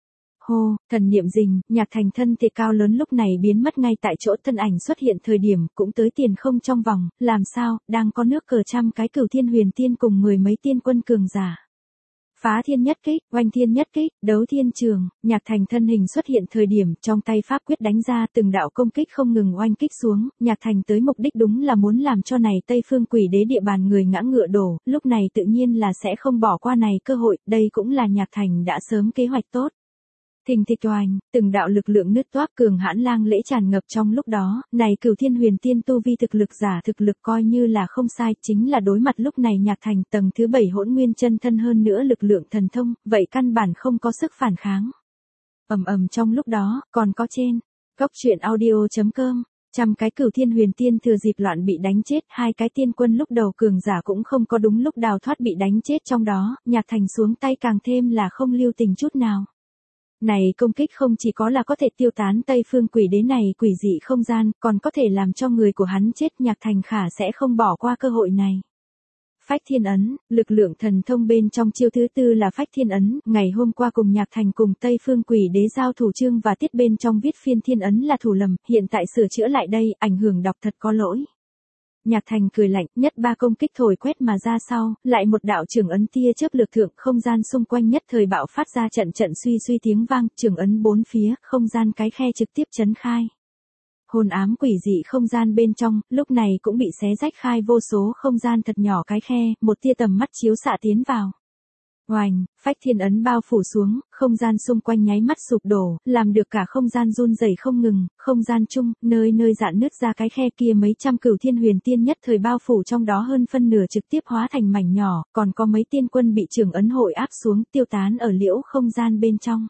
Hô, thần niệm rình, Nhạc Thành thân thể cao lớn lúc này biến mất ngay tại chỗ thân ảnh xuất hiện thời điểm, cũng tới tiền không trong vòng, làm sao, đang có nước cờ trăm cái cửu thiên huyền tiên cùng mười mấy tiên quân cường giả. Phá thiên nhất kích, oanh thiên nhất kích, đấu thiên trường, Nhạc Thành thân hình xuất hiện thời điểm, trong tay pháp quyết đánh ra từng đạo công kích không ngừng oanh kích xuống, Nhạc Thành tới mục đích đúng là muốn làm cho này Tây Phương Quỷ Đế địa bàn người ngã ngựa đổ, lúc này tự nhiên là sẽ không bỏ qua này cơ hội, đây cũng là Nhạc Thành đã sớm kế hoạch tốt. Thình thịch oanh, từng đạo lực lượng nứt toác cường hãn lang lễ tràn ngập trong lúc đó, này cửu thiên huyền tiên tu vi thực lực giả thực lực coi như là không sai, chính là đối mặt lúc này Nhạc Thành tầng thứ bảy hỗn nguyên chân thân hơn nữa lực lượng thần thông, vậy căn bản không có sức phản kháng. Ầm ầm trong lúc đó, còn có trên, góc truyện audio chấm com, trăm cái cửu thiên huyền tiên thừa dịp loạn bị đánh chết, hai cái tiên quân lúc đầu cường giả cũng không có đúng lúc đào thoát bị đánh chết trong đó, Nhạc Thành xuống tay càng thêm là không lưu tình chút nào. Này công kích không chỉ có là có thể tiêu tán Tây Phương Quỷ Đế này quỷ dị không gian, còn có thể làm cho người của hắn chết. Nhạc Thành khả sẽ không bỏ qua cơ hội này. Phách Thiên Ấn, lực lượng thần thông bên trong chiêu thứ tư là Phách Thiên Ấn, ngày hôm qua cùng Nhạc Thành cùng Tây Phương Quỷ Đế giao thủ chương và tiết bên trong viết phiên Thiên Ấn là thủ lầm, hiện tại sửa chữa lại đây, ảnh hưởng đọc thật có lỗi. Nhạc Thành cười lạnh, nhất ba công kích thổi quét mà ra sau, lại một đạo trường ấn tia chớp lực thượng, không gian xung quanh nhất thời bạo phát ra trận trận suy suy tiếng vang, trường ấn bốn phía, không gian cái khe trực tiếp chấn khai. Hồn ám quỷ dị không gian bên trong, lúc này cũng bị xé rách khai vô số không gian thật nhỏ cái khe, một tia tầm mắt chiếu xạ tiến vào. Oành, Phách Thiên Ấn bao phủ xuống, không gian xung quanh nháy mắt sụp đổ, làm được cả không gian run rẩy không ngừng, không gian chung, nơi nơi dạn nứt ra cái khe kia mấy trăm cửu thiên huyền tiên nhất thời bao phủ trong đó hơn phân nửa trực tiếp hóa thành mảnh nhỏ, còn có mấy tiên quân bị trường ấn hội áp xuống tiêu tán ở liễu không gian bên trong.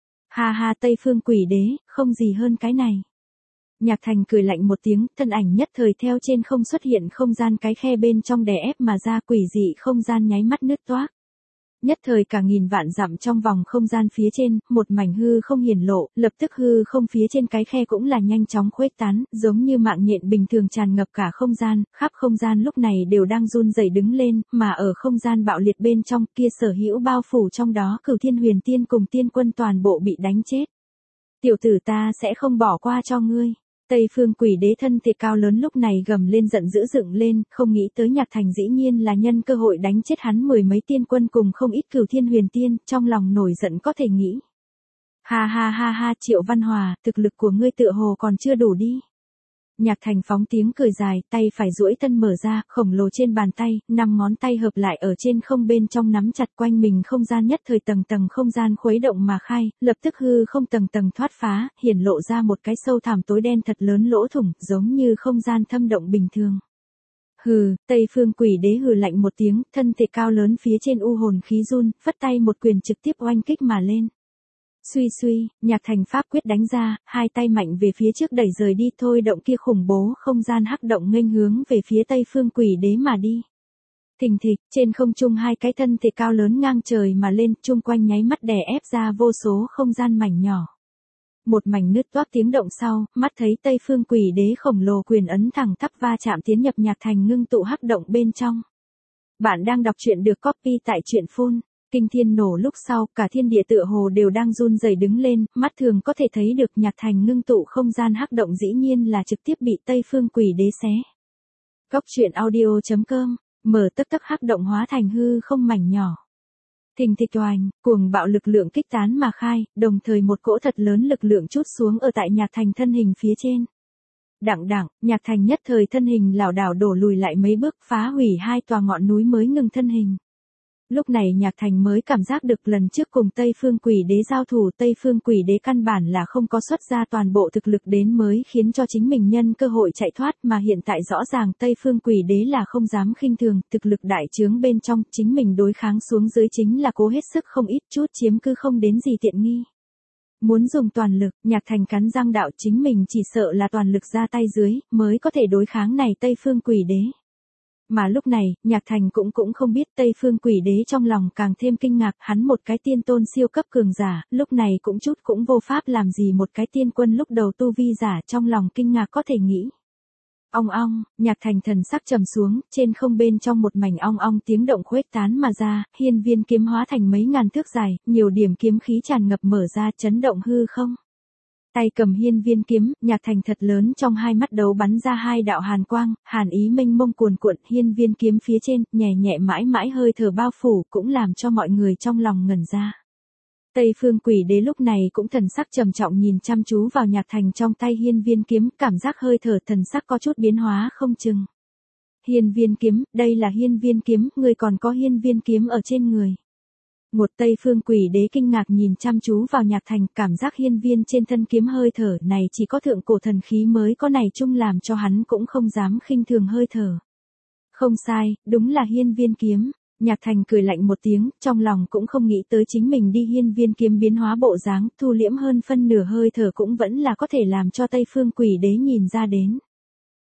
Ha ha Tây Phương Quỷ Đế, không gì hơn cái này. Nhạc Thành cười lạnh một tiếng, thân ảnh nhất thời theo trên không xuất hiện không gian cái khe bên trong đè ép mà ra quỷ dị không gian nháy mắt nứt toác. Nhất thời cả nghìn vạn dặm trong vòng không gian phía trên, một mảnh hư không hiển lộ, lập tức hư không phía trên cái khe cũng là nhanh chóng khuếch tán, giống như mạng nhện bình thường tràn ngập cả không gian, khắp không gian lúc này đều đang run rẩy đứng lên, mà ở không gian bạo liệt bên trong kia sở hữu bao phủ trong đó cửu thiên huyền tiên cùng tiên quân toàn bộ bị đánh chết. Tiểu tử ta sẽ không bỏ qua cho ngươi. Tây Phương Quỷ Đế thân thể cao lớn lúc này gầm lên giận dữ dựng lên, không nghĩ tới Nhạc Thành dĩ nhiên là nhân cơ hội đánh chết hắn mười mấy tiên quân cùng không ít cửu thiên huyền tiên, trong lòng nổi giận có thể nghĩ. Ha ha ha ha Triệu Văn Hòa, thực lực của ngươi tựa hồ còn chưa đủ đi. Nhạc Thành phóng tiếng cười dài, tay phải duỗi thân mở ra, khổng lồ trên bàn tay, năm ngón tay hợp lại ở trên không bên trong nắm chặt quanh mình không gian nhất thời tầng tầng không gian khuấy động mà khai, lập tức hư không tầng tầng thoát phá, hiển lộ ra một cái sâu thẳm tối đen thật lớn lỗ thủng, giống như không gian thâm động bình thường. Hừ, Tây Phương Quỷ Đế hừ lạnh một tiếng, thân thể cao lớn phía trên u hồn khí run, phất tay một quyền trực tiếp oanh kích mà lên. Suy suy, Nhạc Thành pháp quyết đánh ra, hai tay mạnh về phía trước đẩy rời đi thôi động kia khủng bố không gian hắc động nghênh hướng về phía Tây Phương Quỷ Đế mà đi. Thình thịch, trên không trung hai cái thân thể cao lớn ngang trời mà lên, chung quanh nháy mắt đè ép ra vô số không gian mảnh nhỏ. Một mảnh nứt toác tiếng động sau, mắt thấy Tây Phương Quỷ Đế khổng lồ quyền ấn thẳng tắp va chạm tiến nhập Nhạc Thành ngưng tụ hắc động bên trong. Bạn đang đọc truyện được copy tại truyện phun. Kinh thiên nổ lúc sau, cả thiên địa tựa hồ đều đang run rẩy đứng lên, mắt thường có thể thấy được Nhạc Thành ngưng tụ không gian hắc động dĩ nhiên là trực tiếp bị Tây Phương Quỷ Đế xé. Góc truyện audio chấm com, mở tức tắc hắc động hóa thành hư không mảnh nhỏ. Thình thịch oành, cuồng bạo lực lượng kích tán mà khai, đồng thời một cỗ thật lớn lực lượng trút xuống ở tại Nhạc Thành thân hình phía trên. Đặng đặng, Nhạc Thành nhất thời thân hình lảo đảo đổ lùi lại mấy bước, phá hủy hai tòa ngọn núi mới ngừng thân hình. Lúc này Nhạc Thành mới cảm giác được lần trước cùng Tây Phương Quỷ Đế giao thủ, Tây Phương Quỷ Đế căn bản là không có xuất ra toàn bộ thực lực đến mới khiến cho chính mình nhân cơ hội chạy thoát, mà hiện tại rõ ràng Tây Phương Quỷ Đế là không dám khinh thường, thực lực đại trướng bên trong, chính mình đối kháng xuống dưới chính là cố hết sức không ít chút chiếm cứ không đến gì tiện nghi. Muốn dùng toàn lực, Nhạc Thành cắn răng đạo chính mình chỉ sợ là toàn lực ra tay dưới, mới có thể đối kháng này Tây Phương Quỷ Đế. Mà lúc này, Nhạc Thành cũng cũng không biết Tây Phương Quỷ Đế trong lòng càng thêm kinh ngạc, hắn một cái tiên tôn siêu cấp cường giả, lúc này cũng chút cũng vô pháp làm gì một cái tiên quân lúc đầu tu vi giả trong lòng kinh ngạc có thể nghĩ. Ong ong, Nhạc Thành thần sắc trầm xuống, trên không bên trong một mảnh ong ong tiếng động khuếch tán mà ra, hiên viên kiếm hóa thành mấy ngàn thước dài, nhiều điểm kiếm khí tràn ngập mở ra chấn động hư không. Tay cầm hiên viên kiếm, Nhạc Thành thật lớn trong hai mắt đấu bắn ra hai đạo hàn quang, hàn ý mênh mông cuồn cuộn, hiên viên kiếm phía trên, nhẹ nhẹ mãi mãi hơi thở bao phủ, cũng làm cho mọi người trong lòng ngẩn ra. Tây Phương Quỷ Đế lúc này cũng thần sắc trầm trọng nhìn chăm chú vào Nhạc Thành trong tay hiên viên kiếm, cảm giác hơi thở thần sắc có chút biến hóa không chừng. Hiên viên kiếm, đây là hiên viên kiếm, người còn có hiên viên kiếm ở trên người. Một Tây Phương Quỷ Đế kinh ngạc nhìn chăm chú vào Nhạc Thành, cảm giác hiên viên trên thân kiếm hơi thở này chỉ có thượng cổ thần khí mới có này chung làm cho hắn cũng không dám khinh thường hơi thở. Không sai, đúng là hiên viên kiếm. Nhạc Thành cười lạnh một tiếng, trong lòng cũng không nghĩ tới chính mình đi hiên viên kiếm biến hóa bộ dáng, thu liễm hơn phân nửa hơi thở cũng vẫn là có thể làm cho Tây Phương Quỷ Đế nhìn ra đến.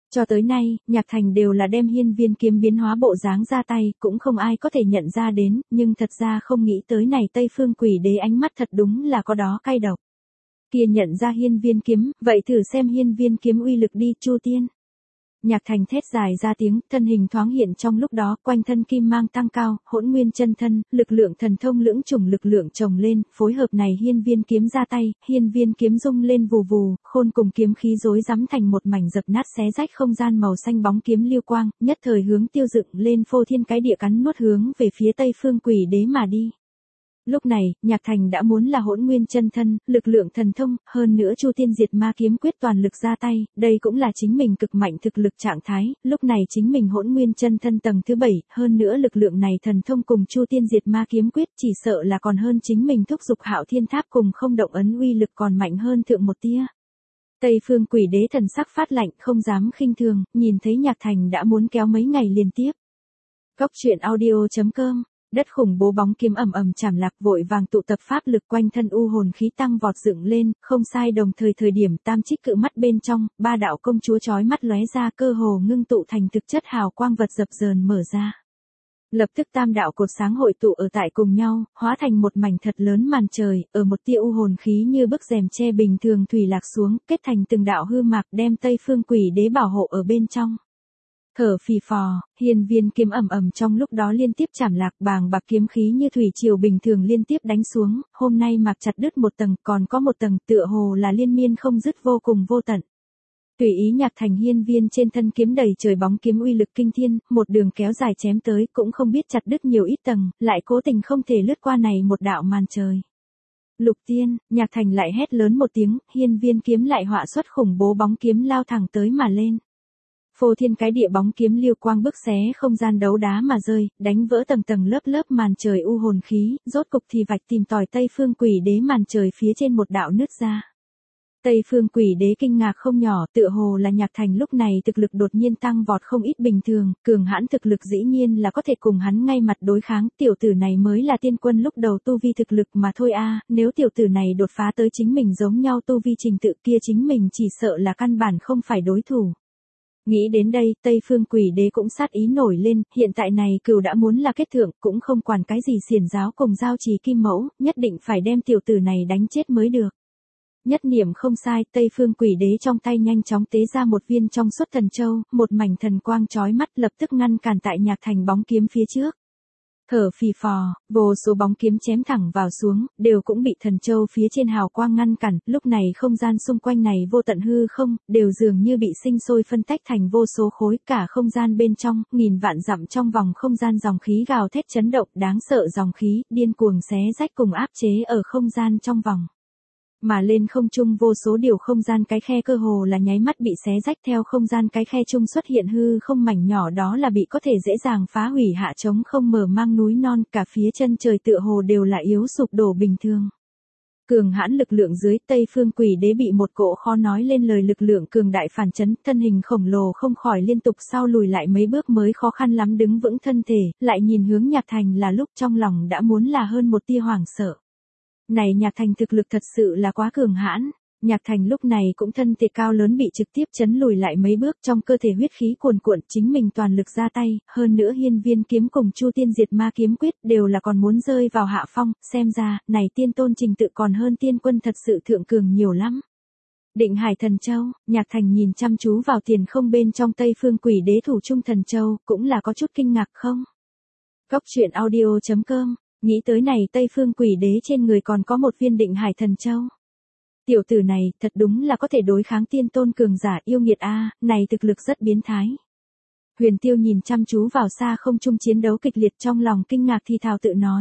Cho tới nay, Nhạc Thành đều là đem hiên viên kiếm biến hóa bộ dáng ra tay, cũng không ai có thể nhận ra đến, nhưng thật ra không nghĩ tới này Tây Phương Quỷ Đế ánh mắt thật đúng là có đó cay độc. Kia nhận ra hiên viên kiếm, vậy thử xem hiên viên kiếm uy lực đi, Chu Tiên. Nhạc Thành thét dài ra tiếng, thân hình thoáng hiện trong lúc đó, quanh thân kim mang tăng cao, hỗn nguyên chân thân, lực lượng thần thông lưỡng chủng lực lượng chồng lên, phối hợp này hiên viên kiếm ra tay, hiên viên kiếm rung lên vù vù, khôn cùng kiếm khí rối rắm thành một mảnh dập nát xé rách không gian màu xanh bóng kiếm lưu quang, nhất thời hướng tiêu dựng lên phô thiên cái địa cắn nuốt hướng về phía Tây Phương Quỷ Đế mà đi. Lúc này, Nhạc Thành đã muốn là hỗn nguyên chân thân, lực lượng thần thông, hơn nữa Chu Tiên Diệt Ma kiếm quyết toàn lực ra tay, đây cũng là chính mình cực mạnh thực lực trạng thái, lúc này chính mình hỗn nguyên chân thân tầng thứ bảy, hơn nữa lực lượng này thần thông cùng Chu Tiên Diệt Ma kiếm quyết chỉ sợ là còn hơn chính mình thúc dục Hạo Thiên Tháp cùng không động ấn uy lực còn mạnh hơn thượng một tia. Tây Phương Quỷ Đế thần sắc phát lạnh, không dám khinh thường, nhìn thấy Nhạc Thành đã muốn kéo mấy ngày liên tiếp. Góc truyện audio chấm com. Đất khủng bố bóng kiếm ầm ầm chảm lạc, vội vàng tụ tập pháp lực quanh thân u hồn khí tăng vọt dựng lên, không sai, đồng thời thời điểm tam trích cự mắt bên trong, ba đạo công chúa chói mắt lóe ra, cơ hồ ngưng tụ thành thực chất hào quang vật dập dờn mở ra. Lập tức tam đạo cột sáng hội tụ ở tại cùng nhau, hóa thành một mảnh thật lớn màn trời, ở một tia u hồn khí như bức rèm che bình thường thủy lạc xuống, kết thành từng đạo hư mạc đem Tây Phương Quỷ Đế bảo hộ ở bên trong. Thở phì phò, hiên viên kiếm ầm ầm trong lúc đó liên tiếp chảm lạc, bàng bạc kiếm khí như thủy triều bình thường liên tiếp đánh xuống, hôm nay mạc chặt đứt một tầng, còn có một tầng tựa hồ là liên miên không dứt vô cùng vô tận. Tùy ý Nhạc Thành hiên viên trên thân kiếm đầy trời bóng kiếm uy lực kinh thiên, một đường kéo dài chém tới, cũng không biết chặt đứt nhiều ít tầng, lại cố tình không thể lướt qua này một đạo màn trời. Lục Tiên, Nhạc Thành lại hét lớn một tiếng, hiên viên kiếm lại họa xuất khủng bố bóng kiếm lao thẳng tới mà lên. Phô thiên cái địa bóng kiếm liêu quang bức xé không gian đấu đá mà rơi, đánh vỡ tầng tầng lớp lớp màn trời u hồn khí, rốt cục thì vạch tìm tòi Tây Phương Quỷ Đế màn trời phía trên một đạo nứt ra. Tây Phương Quỷ Đế kinh ngạc không nhỏ, tựa hồ là Nhạc Thành lúc này thực lực đột nhiên tăng vọt không ít bình thường, cường hãn thực lực dĩ nhiên là có thể cùng hắn ngay mặt đối kháng, tiểu tử này mới là tiên quân lúc đầu tu vi thực lực mà thôi a, nếu tiểu tử này đột phá tới chính mình giống nhau tu vi trình tự kia chính mình chỉ sợ là căn bản không phải đối thủ. Nghĩ đến đây, Tây Phương Quỷ Đế cũng sát ý nổi lên, hiện tại này cừu đã muốn là kết thượng, cũng không quản cái gì xiển giáo cùng giao trì kim mẫu, nhất định phải đem tiểu tử này đánh chết mới được. Nhất niệm không sai, Tây Phương Quỷ Đế trong tay nhanh chóng tế ra một viên trong suốt thần châu, một mảnh thần quang chói mắt lập tức ngăn cản tại Nhạc Thành bóng kiếm phía trước. Thở phì phò, vô số bóng kiếm chém thẳng vào xuống, đều cũng bị thần châu phía trên hào quang ngăn cản, lúc này không gian xung quanh này vô tận hư không, đều dường như bị sinh sôi phân tách thành vô số khối, cả không gian bên trong, nghìn vạn dặm trong vòng không gian dòng khí gào thét chấn động, đáng sợ dòng khí, điên cuồng xé rách cùng áp chế ở không gian trong vòng. Mà lên không trung vô số điều không gian cái khe cơ hồ là nháy mắt bị xé rách, theo không gian cái khe trung xuất hiện hư không mảnh nhỏ đó là bị có thể dễ dàng phá hủy hạ trống không mở mang núi non, cả phía chân trời tựa hồ đều là yếu sụp đổ bình thường. Cường hãn lực lượng dưới, Tây Phương Quỷ Đế bị một cỗ khó nói lên lời lực lượng cường đại phản chấn, thân hình khổng lồ không khỏi liên tục sau lùi lại mấy bước mới khó khăn lắm đứng vững thân thể, lại nhìn hướng Nhạc Thành là lúc trong lòng đã muốn là hơn một tia hoảng sợ. Này Nhạc Thành thực lực thật sự là quá cường hãn, Nhạc Thành lúc này cũng thân thể cao lớn bị trực tiếp chấn lùi lại mấy bước, trong cơ thể huyết khí cuồn cuộn, chính mình toàn lực ra tay, hơn nữa hiên viên kiếm cùng Chu Tiên Diệt Ma kiếm quyết đều là còn muốn rơi vào hạ phong, xem ra, này tiên tôn trình tự còn hơn tiên quân thật sự thượng cường nhiều lắm. Định Hải Thần Châu, Nhạc Thành nhìn chăm chú vào tiền không bên trong Tây Phương Quỷ Đế thủ trung thần châu, cũng là có chút kinh ngạc không? Góc truyện audio chấm com. Nghĩ tới này Tây Phương Quỷ Đế trên người còn có một viên Định Hải Thần Châu. Tiểu tử này thật đúng là có thể đối kháng tiên tôn cường giả, yêu nghiệt a, này thực lực rất biến thái. Huyền Tiêu nhìn chăm chú vào xa không trung chiến đấu kịch liệt, trong lòng kinh ngạc thì thào tự nói.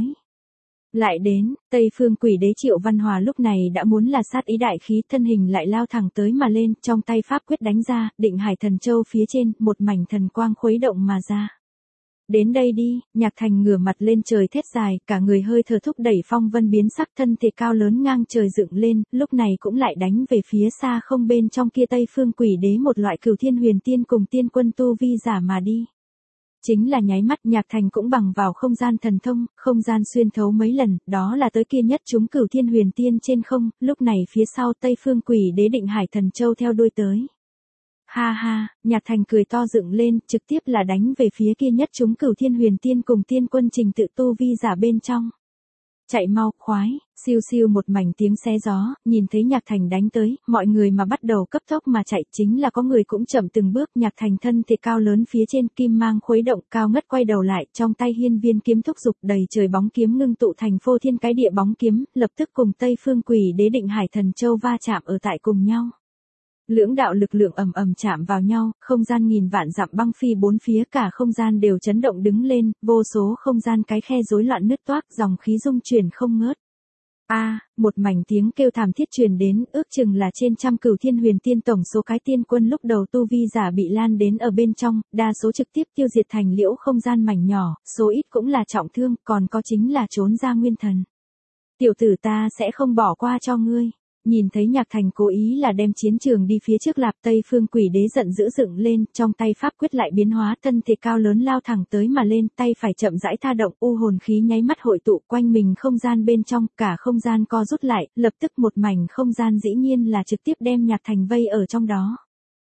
Lại đến, Tây Phương Quỷ Đế Triệu Văn Hòa lúc này đã muốn là sát ý đại khí, thân hình lại lao thẳng tới mà lên, trong tay pháp quyết đánh ra, Định Hải Thần Châu phía trên, một mảnh thần quang khuấy động mà ra. Đến đây đi, Nhạc Thành ngửa mặt lên trời thét dài, cả người hơi thở thúc đẩy phong vân biến sắc, thân thể cao lớn ngang trời dựng lên, lúc này cũng lại đánh về phía xa không bên trong kia Tây Phương Quỷ Đế, một loại Cửu Thiên Huyền Tiên cùng tiên quân tu vi giả mà đi. Chính là nháy mắt, Nhạc Thành cũng bằng vào không gian thần thông, không gian xuyên thấu mấy lần, đó là tới kia nhất chúng Cửu Thiên Huyền Tiên trên không, lúc này phía sau Tây Phương Quỷ Đế Định Hải Thần Châu theo đuôi tới. Ha ha, Nhạc Thành cười to dựng lên, trực tiếp là đánh về phía kia nhất chúng Cửu Thiên Huyền Tiên cùng tiên quân trình tự tu vi giả bên trong. Chạy mau, khoái, siêu siêu một mảnh tiếng xé gió, nhìn thấy Nhạc Thành đánh tới, mọi người mà bắt đầu cấp tốc mà chạy, chính là có người cũng chậm từng bước. Nhạc Thành thân thể cao lớn phía trên, kim mang khuấy động, cao ngất quay đầu lại, trong tay hiên viên kiếm thúc dục, đầy trời bóng kiếm ngưng tụ thành phô thiên cái địa bóng kiếm, lập tức cùng Tây Phương Quỷ Đế Định Hải Thần Châu va chạm ở tại cùng nhau. Lưỡng đạo lực lượng ầm ầm chạm vào nhau, không gian nghìn vạn dặm băng phi bốn phía, cả không gian đều chấn động đứng lên, vô số không gian cái khe rối loạn nứt toác, dòng khí dung chuyển không ngớt. A, à, một mảnh tiếng kêu thảm thiết truyền đến, ước chừng là trên trăm Cửu Thiên Huyền Tiên tổng số cái tiên quân lúc đầu tu vi giả bị lan đến ở bên trong, đa số trực tiếp tiêu diệt thành liễu không gian mảnh nhỏ, số ít cũng là trọng thương, còn có chính là trốn ra nguyên thần. Tiểu tử ta sẽ không bỏ qua cho ngươi. Nhìn thấy Nhạc Thành cố ý là đem chiến trường đi phía trước, Lạp Tây Phương Quỷ Đế giận dữ dựng lên, trong tay pháp quyết lại biến hóa, thân thể cao lớn lao thẳng tới mà lên, tay phải chậm rãi tha động, u hồn khí nháy mắt hội tụ quanh mình không gian bên trong, cả không gian co rút lại, lập tức một mảnh không gian dĩ nhiên là trực tiếp đem Nhạc Thành vây ở trong đó.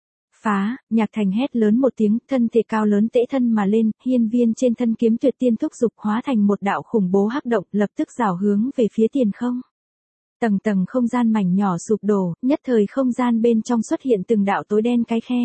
Phá, Nhạc Thành hét lớn một tiếng, thân thể cao lớn tễ thân mà lên, hiên viên trên thân kiếm tuyệt tiên thúc dục hóa thành một đạo khủng bố hắc động, lập tức rảo hướng về phía tiền không. Tầng tầng không gian mảnh nhỏ sụp đổ, nhất thời không gian bên trong xuất hiện từng đạo tối đen cái khe.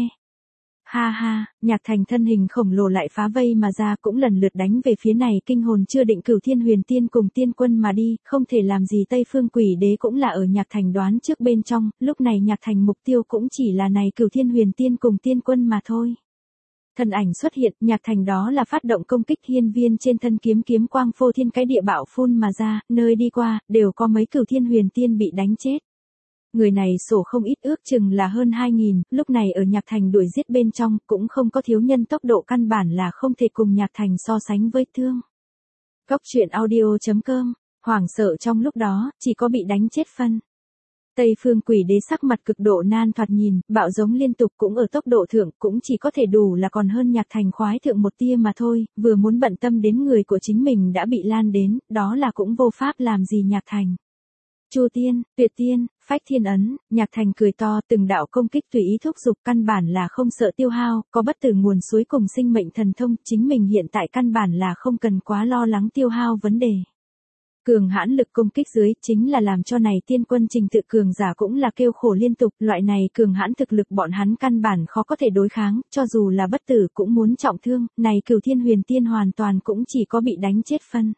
Ha ha, Nhạc Thành thân hình khổng lồ lại phá vây mà ra, cũng lần lượt đánh về phía này kinh hồn chưa định Cửu Thiên Huyền Tiên cùng tiên quân mà đi, không thể làm gì. Tây Phương Quỷ Đế cũng là ở Nhạc Thành đoán trước bên trong, lúc này Nhạc Thành mục tiêu cũng chỉ là này Cửu Thiên Huyền Tiên cùng tiên quân mà thôi. Thân ảnh xuất hiện, Nhạc Thành đó là phát động công kích, hiên viên trên thân kiếm kiếm quang phô thiên cái địa bạo phun mà ra, nơi đi qua, đều có mấy Cửu Thiên Huyền Tiên bị đánh chết. Người này sổ không ít, ước chừng là hơn hai nghìn, lúc này ở Nhạc Thành đuổi giết bên trong, cũng không có thiếu nhân, tốc độ căn bản là không thể cùng Nhạc Thành so sánh với thương. Góc truyện audio chấm com, hoảng sợ trong lúc đó, chỉ có bị đánh chết phân. Tây Phương Quỷ Đế sắc mặt cực độ nan thoạt nhìn, bạo giống liên tục, cũng ở tốc độ thượng, cũng chỉ có thể đủ là còn hơn Nhạc Thành khoái thượng một tia mà thôi, vừa muốn bận tâm đến người của chính mình đã bị lan đến, đó là cũng vô pháp làm gì Nhạc Thành. Chu Tiên, Tuyệt Tiên, Phách Thiên Ấn, Nhạc Thành cười to, từng đạo công kích tùy ý thúc dục, căn bản là không sợ tiêu hao, có bất tử nguồn suối cùng sinh mệnh thần thông, chính mình hiện tại căn bản là không cần quá lo lắng tiêu hao vấn đề. Cường hãn lực công kích dưới, chính là làm cho này tiên quân trình tự cường giả cũng là kêu khổ liên tục, loại này cường hãn thực lực bọn hắn căn bản khó có thể đối kháng, cho dù là bất tử cũng muốn trọng thương, này Cửu Thiên Huyền Tiên hoàn toàn cũng chỉ có bị đánh chết phân.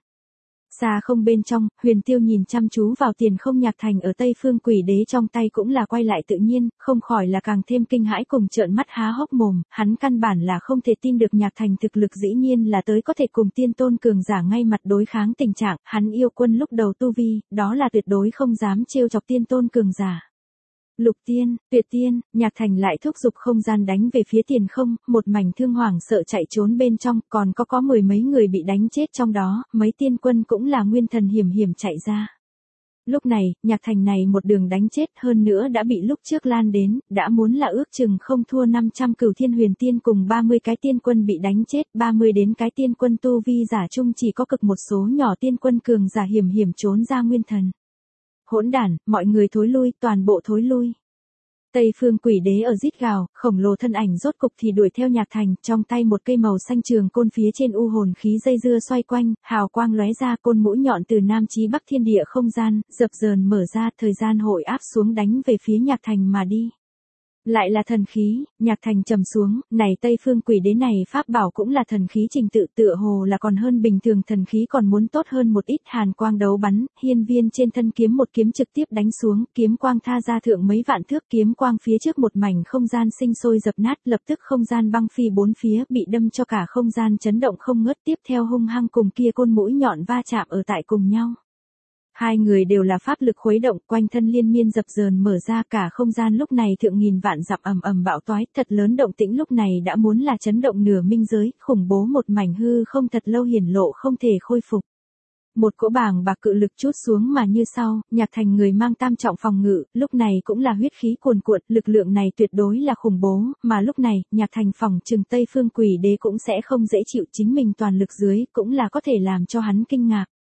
Xa không bên trong, Huyền Tiêu nhìn chăm chú vào tiền không Nhạc Thành ở Tây Phương Quỷ Đế trong tay cũng là quay lại tự nhiên, không khỏi là càng thêm kinh hãi cùng trợn mắt há hốc mồm, hắn căn bản là không thể tin được Nhạc Thành thực lực dĩ nhiên là tới có thể cùng tiên tôn cường giả ngay mặt đối kháng tình trạng, hắn yêu quân lúc đầu tu vi, đó là tuyệt đối không dám trêu chọc tiên tôn cường giả. Lục Tiên, Tuyệt Tiên, Nhạc Thành lại thúc giục không gian đánh về phía tiền không, một mảnh thương hoảng sợ chạy trốn bên trong, còn có có mười mấy người bị đánh chết trong đó, mấy tiên quân cũng là nguyên thần hiểm hiểm chạy ra. Lúc này, Nhạc Thành này một đường đánh chết, hơn nữa đã bị lúc trước lan đến, đã muốn là ước chừng không thua năm trăm Cửu Thiên Huyền Tiên cùng ba mươi cái tiên quân bị đánh chết, ba mươi đến cái tiên quân tu vi giả chung chỉ có cực một số nhỏ tiên quân cường giả hiểm hiểm trốn ra nguyên thần. Hỗn đản, mọi người thối lui, toàn bộ thối lui. Tây Phương Quỷ Đế ở rít gào, khổng lồ thân ảnh rốt cục thì đuổi theo Nhạc Thành, trong tay một cây màu xanh trường côn phía trên u hồn khí dây dưa xoay quanh, hào quang lóe ra, côn mũi nhọn từ nam chí bắc thiên địa không gian, dập dờn mở ra, thời gian hội áp xuống đánh về phía Nhạc Thành mà đi. Lại là thần khí, Nhạc Thành trầm xuống, này Tây Phương Quỷ Đế này pháp bảo cũng là thần khí trình tự, tựa hồ là còn hơn bình thường thần khí, còn muốn tốt hơn một ít. Hàn quang đấu bắn, hiên viên trên thân kiếm một kiếm trực tiếp đánh xuống, kiếm quang tha ra thượng mấy vạn thước, kiếm quang phía trước một mảnh không gian sinh sôi dập nát, lập tức không gian băng phi bốn phía, bị đâm cho cả không gian chấn động không ngớt, tiếp theo hung hăng cùng kia côn mũi nhọn va chạm ở tại cùng nhau. Hai người đều là pháp lực khuấy động, quanh thân liên miên dập dờn mở ra, cả không gian lúc này thượng nghìn vạn dặm ầm ầm bạo toái, thật lớn động tĩnh lúc này đã muốn là chấn động nửa minh giới, khủng bố một mảnh hư không thật lâu hiển lộ không thể khôi phục. Một cỗ bàng bạc cự lực trút xuống mà như sau, Nhạc Thành người mang tam trọng phòng ngự, lúc này cũng là huyết khí cuồn cuộn, lực lượng này tuyệt đối là khủng bố, mà lúc này, Nhạc Thành phòng trừng Tây Phương Quỷ Đế cũng sẽ không dễ chịu, chính mình toàn lực dưới, cũng là có thể làm cho hắn kinh ngạc.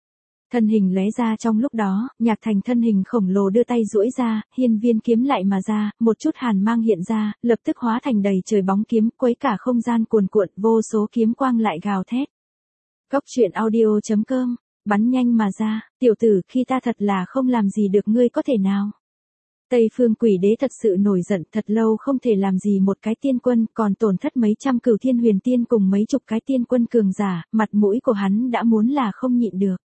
Thân hình lóe ra trong lúc đó, Nhạc Thành thân hình khổng lồ đưa tay duỗi ra, hiên viên kiếm lại mà ra, một chút hàn mang hiện ra, lập tức hóa thành đầy trời bóng kiếm, quấy cả không gian cuồn cuộn, vô số kiếm quang lại gào thét. Góc truyện audio chấm com, bắn nhanh mà ra, tiểu tử khi ta thật là không làm gì được ngươi có thể nào. Tây Phương Quỷ Đế thật sự nổi giận, thật lâu không thể làm gì một cái tiên quân, còn tổn thất mấy trăm cửu thiên huyền tiên cùng mấy chục cái tiên quân cường giả, mặt mũi của hắn đã muốn là không nhịn được.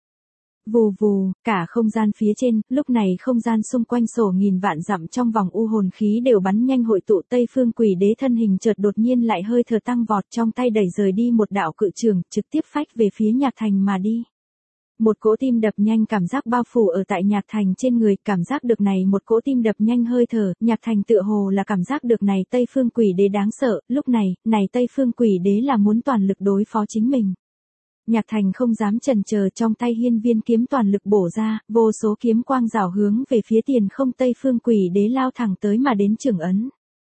Vù vù, cả không gian phía trên, lúc này không gian xung quanh sổ nghìn vạn dặm trong vòng u hồn khí đều bắn nhanh hội tụ. Tây Phương Quỷ Đế thân hình chợt đột nhiên lại hơi thở tăng vọt, trong tay đẩy rời đi một đạo cự trường, trực tiếp phách về phía Nhạc Thành mà đi. Một cỗ tim đập nhanh cảm giác bao phủ ở tại Nhạc Thành trên người, cảm giác được này một cỗ tim đập nhanh hơi thở, Nhạc Thành tựa hồ là cảm giác được này Tây Phương Quỷ Đế đáng sợ, lúc này, này Tây Phương Quỷ Đế là muốn toàn lực đối phó chính mình. Nhạc Thành không dám chần chờ, trong tay hiên viên kiếm toàn lực bổ ra, vô số kiếm quang rảo hướng về phía tiền không. Tây Phương Quỷ Đế lao thẳng tới mà đến trưởng ấn.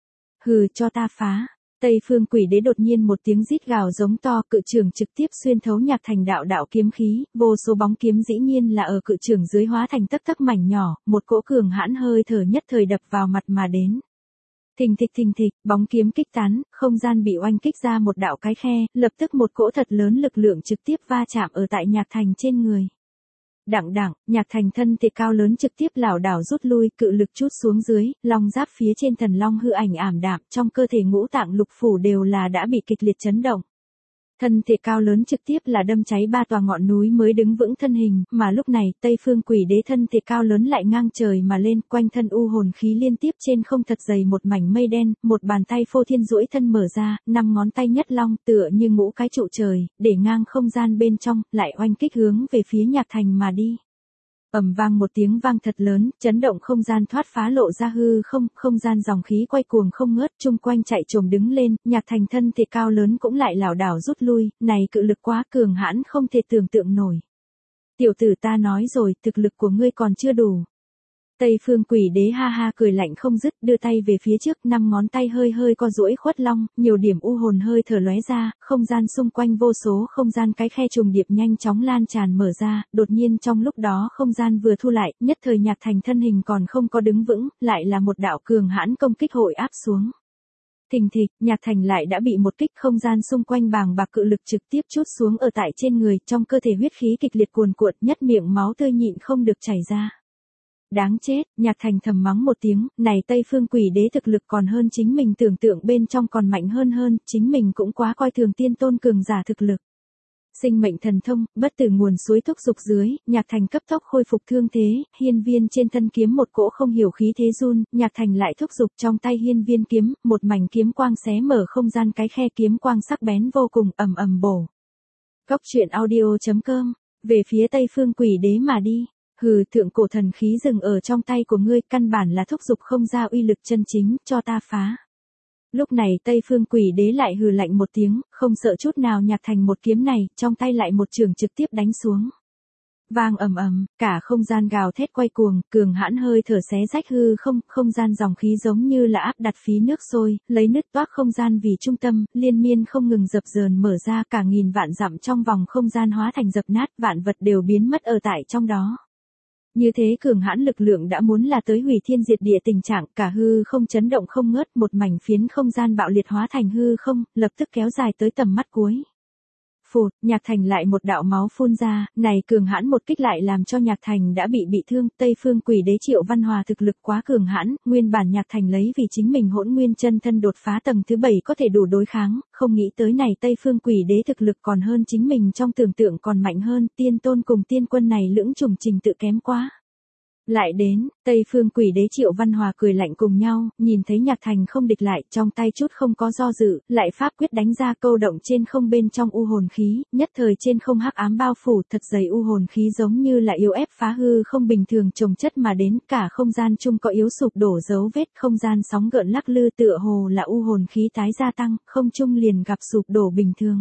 Hừ, cho ta phá. Tây Phương Quỷ Đế đột nhiên một tiếng rít gào giống to, cự trường trực tiếp xuyên thấu Nhạc Thành đạo đạo kiếm khí, vô số bóng kiếm dĩ nhiên là ở cự trường dưới hóa thành tấc tấc mảnh nhỏ, một cỗ cường hãn hơi thở nhất thời đập vào mặt mà đến. Thình thịch thình thịch, bóng kiếm kích tán, không gian bị oanh kích ra một đạo cái khe, lập tức một cỗ thật lớn lực lượng trực tiếp va chạm ở tại Nhạc Thành trên người. Đặng đặng, Nhạc Thành thân thể cao lớn trực tiếp lảo đảo rút lui, cự lực chút xuống dưới, long giáp phía trên thần long hư ảnh ảm đạm, trong cơ thể ngũ tạng lục phủ đều là đã bị kịch liệt chấn động. Thân thể cao lớn trực tiếp là đâm cháy ba tòa ngọn núi mới đứng vững thân hình, mà lúc này, Tây Phương Quỷ Đế thân thể cao lớn lại ngang trời mà lên, quanh thân u hồn khí liên tiếp trên không thật dày một mảnh mây đen, một bàn tay phô thiên duỗi thân mở ra, năm ngón tay nhất long tựa như ngũ cái trụ trời, để ngang không gian bên trong, lại oanh kích hướng về phía Nhạc Thành mà đi. Ầm vang một tiếng vang thật lớn, chấn động không gian thoát phá lộ ra hư không, không gian dòng khí quay cuồng không ngớt, chung quanh chạy trồm đứng lên, Nhạc Thành thân thể cao lớn cũng lại lảo đảo rút lui, này cự lực quá cường hãn không thể tưởng tượng nổi. Tiểu tử ta nói rồi, thực lực của ngươi còn chưa đủ. Tây Phương Quỷ Đế ha ha cười lạnh không dứt, đưa tay về phía trước, năm ngón tay hơi hơi co duỗi khuất long, nhiều điểm u hồn hơi thở lóe ra, không gian xung quanh vô số không gian cái khe trùng điệp nhanh chóng lan tràn mở ra, đột nhiên trong lúc đó không gian vừa thu lại, nhất thời Nhạc Thành thân hình còn không có đứng vững, lại là một đạo cường hãn công kích hội áp xuống. Thình thịch, Nhạc Thành lại đã bị một kích, không gian xung quanh bàng bạc cự lực trực tiếp trút xuống ở tại trên người, trong cơ thể huyết khí kịch liệt cuồn cuộn, nhất miệng máu tươi nhịn không được chảy ra. Đáng chết, Nhạc Thành thầm mắng một tiếng, này Tây Phương Quỷ Đế thực lực còn hơn chính mình tưởng tượng, bên trong còn mạnh hơn hơn, chính mình cũng quá coi thường tiên tôn cường giả thực lực. Sinh mệnh thần thông, bất tử nguồn suối thúc dục dưới, Nhạc Thành cấp tốc khôi phục thương thế, hiên viên trên thân kiếm một cỗ không hiểu khí thế run, Nhạc Thành lại thúc dục trong tay hiên viên kiếm, một mảnh kiếm quang xé mở không gian cái khe, kiếm quang sắc bén vô cùng, ầm ầm bổ. Góc truyện audio chấm com, về phía Tây Phương Quỷ Đế mà đi. Hừ, thượng cổ thần khí dừng ở trong tay của ngươi, căn bản là thúc dục không ra uy lực chân chính, cho ta phá. Lúc này Tây Phương Quỷ Đế lại hừ lạnh một tiếng, không sợ chút nào Nhạc Thành một kiếm này, trong tay lại một trường trực tiếp đánh xuống. Vang ầm ầm, cả không gian gào thét quay cuồng, cường hãn hơi thở xé rách hư không, không gian dòng khí giống như là áp đặt phí nước sôi, lấy nứt toác không gian vì trung tâm, liên miên không ngừng dập dờn mở ra, cả nghìn vạn dặm trong vòng không gian hóa thành dập nát, vạn vật đều biến mất ở tại trong đó. Như thế cường hãn lực lượng đã muốn là tới hủy thiên diệt địa tình trạng, cả hư không chấn động không ngớt, một mảnh phiến không gian bạo liệt hóa thành hư không, lập tức kéo dài tới tầm mắt cuối. Phụt, Nhạc Thành lại một đạo máu phun ra, này cường hãn một kích lại làm cho Nhạc Thành đã bị bị thương. Tây Phương Quỷ Đế Triệu Văn Hòa thực lực quá cường hãn, nguyên bản Nhạc Thành lấy vì chính mình hỗn nguyên chân thân đột phá tầng thứ bảy có thể đủ đối kháng, không nghĩ tới này Tây Phương Quỷ Đế thực lực còn hơn chính mình, trong tưởng tượng còn mạnh hơn, tiên tôn cùng tiên quân này lưỡng trùng trình tự kém quá. Lại đến, Tây Phương Quỷ Đế Triệu Văn Hòa cười lạnh cùng nhau, nhìn thấy Nhạc Thành không địch lại, trong tay chút không có do dự, lại pháp quyết đánh ra câu động trên không bên trong u hồn khí, nhất thời trên không hắc ám bao phủ, thật dày u hồn khí giống như là yếu ép phá hư không bình thường chồng chất mà đến, cả không gian chung có yếu sụp đổ dấu vết, không gian sóng gợn lắc lư tựa hồ là u hồn khí tái gia tăng, không chung liền gặp sụp đổ bình thường.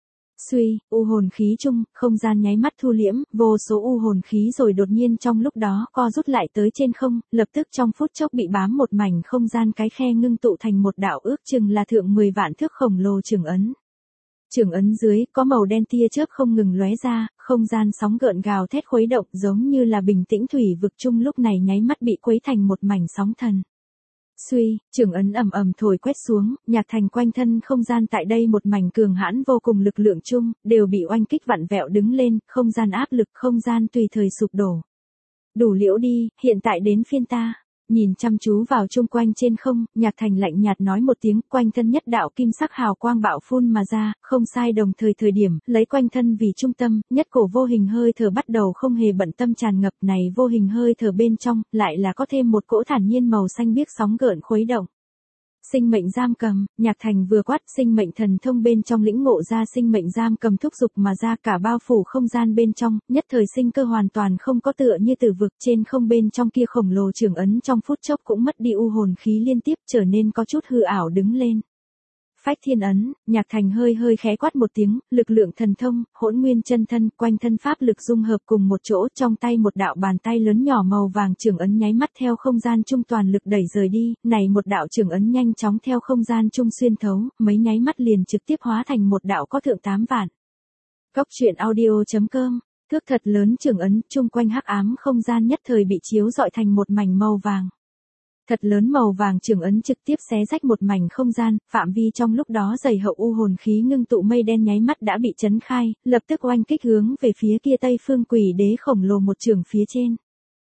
Suy, u hồn khí chung, không gian nháy mắt thu liễm, vô số u hồn khí rồi đột nhiên trong lúc đó co rút lại tới trên không, lập tức trong phút chốc bị bám một mảnh không gian cái khe ngưng tụ thành một đạo ước chừng là thượng mười vạn thước khổng lồ trường ấn. Trường ấn dưới có màu đen tia chớp không ngừng lóe ra, không gian sóng gợn gào thét khuấy động giống như là bình tĩnh thủy vực chung lúc này nháy mắt bị quấy thành một mảnh sóng thần. Suy, trường ấn ầm ầm thổi quét xuống, Nhạc Thành quanh thân không gian tại đây một mảnh cường hãn vô cùng lực lượng chung, đều bị oanh kích vặn vẹo đứng lên, không gian áp lực, không gian tùy thời sụp đổ. Đủ liễu đi, hiện tại đến phiên ta. Nhìn chăm chú vào chung quanh trên không, Nhạc Thành lạnh nhạt nói một tiếng, quanh thân nhất đạo kim sắc hào quang bạo phun mà ra, không sai đồng thời thời điểm, lấy quanh thân vì trung tâm, nhất cổ vô hình hơi thở bắt đầu không hề bận tâm tràn ngập này vô hình hơi thở bên trong, lại là có thêm một cỗ thản nhiên màu xanh biếc sóng gợn khuấy động. Sinh mệnh giam cầm, Nhạc Thành vừa quát sinh mệnh thần thông bên trong lĩnh ngộ ra sinh mệnh giam cầm thúc dục mà ra cả bao phủ không gian bên trong, nhất thời sinh cơ hoàn toàn không có tựa như tử vực trên không bên trong kia khổng lồ trường ấn trong phút chốc cũng mất đi u hồn khí liên tiếp trở nên có chút hư ảo đứng lên. Phách thiên ấn, Nhạc Thành hơi hơi khẽ quát một tiếng, lực lượng thần thông, hỗn nguyên chân thân, quanh thân pháp lực dung hợp cùng một chỗ, trong tay một đạo bàn tay lớn nhỏ màu vàng trường ấn nháy mắt theo không gian trung toàn lực đẩy rời đi, này một đạo trường ấn nhanh chóng theo không gian trung xuyên thấu, mấy nháy mắt liền trực tiếp hóa thành một đạo có thượng tám vạn. Góc truyện audio chấm com, thước thật lớn trường ấn, chung quanh hắc ám không gian nhất thời bị chiếu rọi thành một mảnh màu vàng. Thật lớn màu vàng trường ấn trực tiếp xé rách một mảnh không gian, phạm vi trong lúc đó dày hậu u hồn khí ngưng tụ mây đen nháy mắt đã bị chấn khai, lập tức oanh kích hướng về phía kia Tây Phương Quỷ Đế khổng lồ một trường phía trên.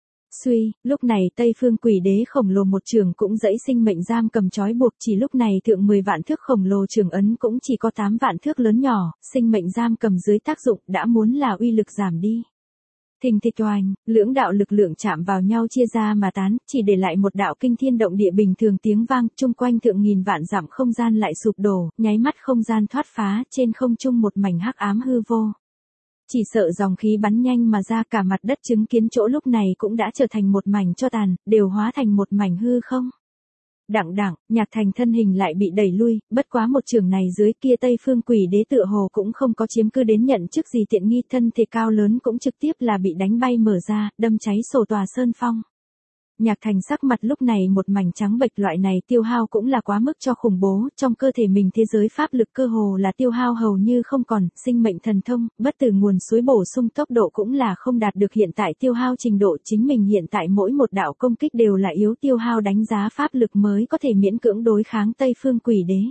Suy, lúc này Tây Phương Quỷ Đế khổng lồ một trường cũng dẫy sinh mệnh giam cầm trói buộc, chỉ lúc này thượng mười vạn thước khổng lồ trường ấn cũng chỉ có tám vạn thước lớn nhỏ, sinh mệnh giam cầm dưới tác dụng đã muốn là uy lực giảm đi. Thình thịch oanh, lưỡng đạo lực lượng chạm vào nhau chia ra mà tán, chỉ để lại một đạo kinh thiên động địa bình thường tiếng vang, chung quanh thượng nghìn vạn dặm không gian lại sụp đổ, nháy mắt không gian thoát phá, trên không trung một mảnh hắc ám hư vô. Chỉ sợ dòng khí bắn nhanh mà ra cả mặt đất chứng kiến chỗ lúc này cũng đã trở thành một mảnh cho tàn, đều hóa thành một mảnh hư không. Đặng đặng, Nhạc Thành thân hình lại bị đẩy lui, bất quá một trường này dưới kia Tây Phương Quỷ Đế tựa hồ cũng không có chiếm cư đến nhận chức gì tiện nghi, thân thể cao lớn cũng trực tiếp là bị đánh bay mở ra, đâm cháy sổ tòa sơn phong. Nhạc Thành sắc mặt lúc này một mảnh trắng bệch, loại này tiêu hao cũng là quá mức cho khủng bố, trong cơ thể mình thế giới pháp lực cơ hồ là tiêu hao hầu như không còn, sinh mệnh thần thông, bất tử nguồn suối bổ sung tốc độ cũng là không đạt được hiện tại tiêu hao trình độ, chính mình hiện tại mỗi một đạo công kích đều là yếu tiêu hao đánh giá pháp lực mới có thể miễn cưỡng đối kháng Tây Phương Quỷ Đế.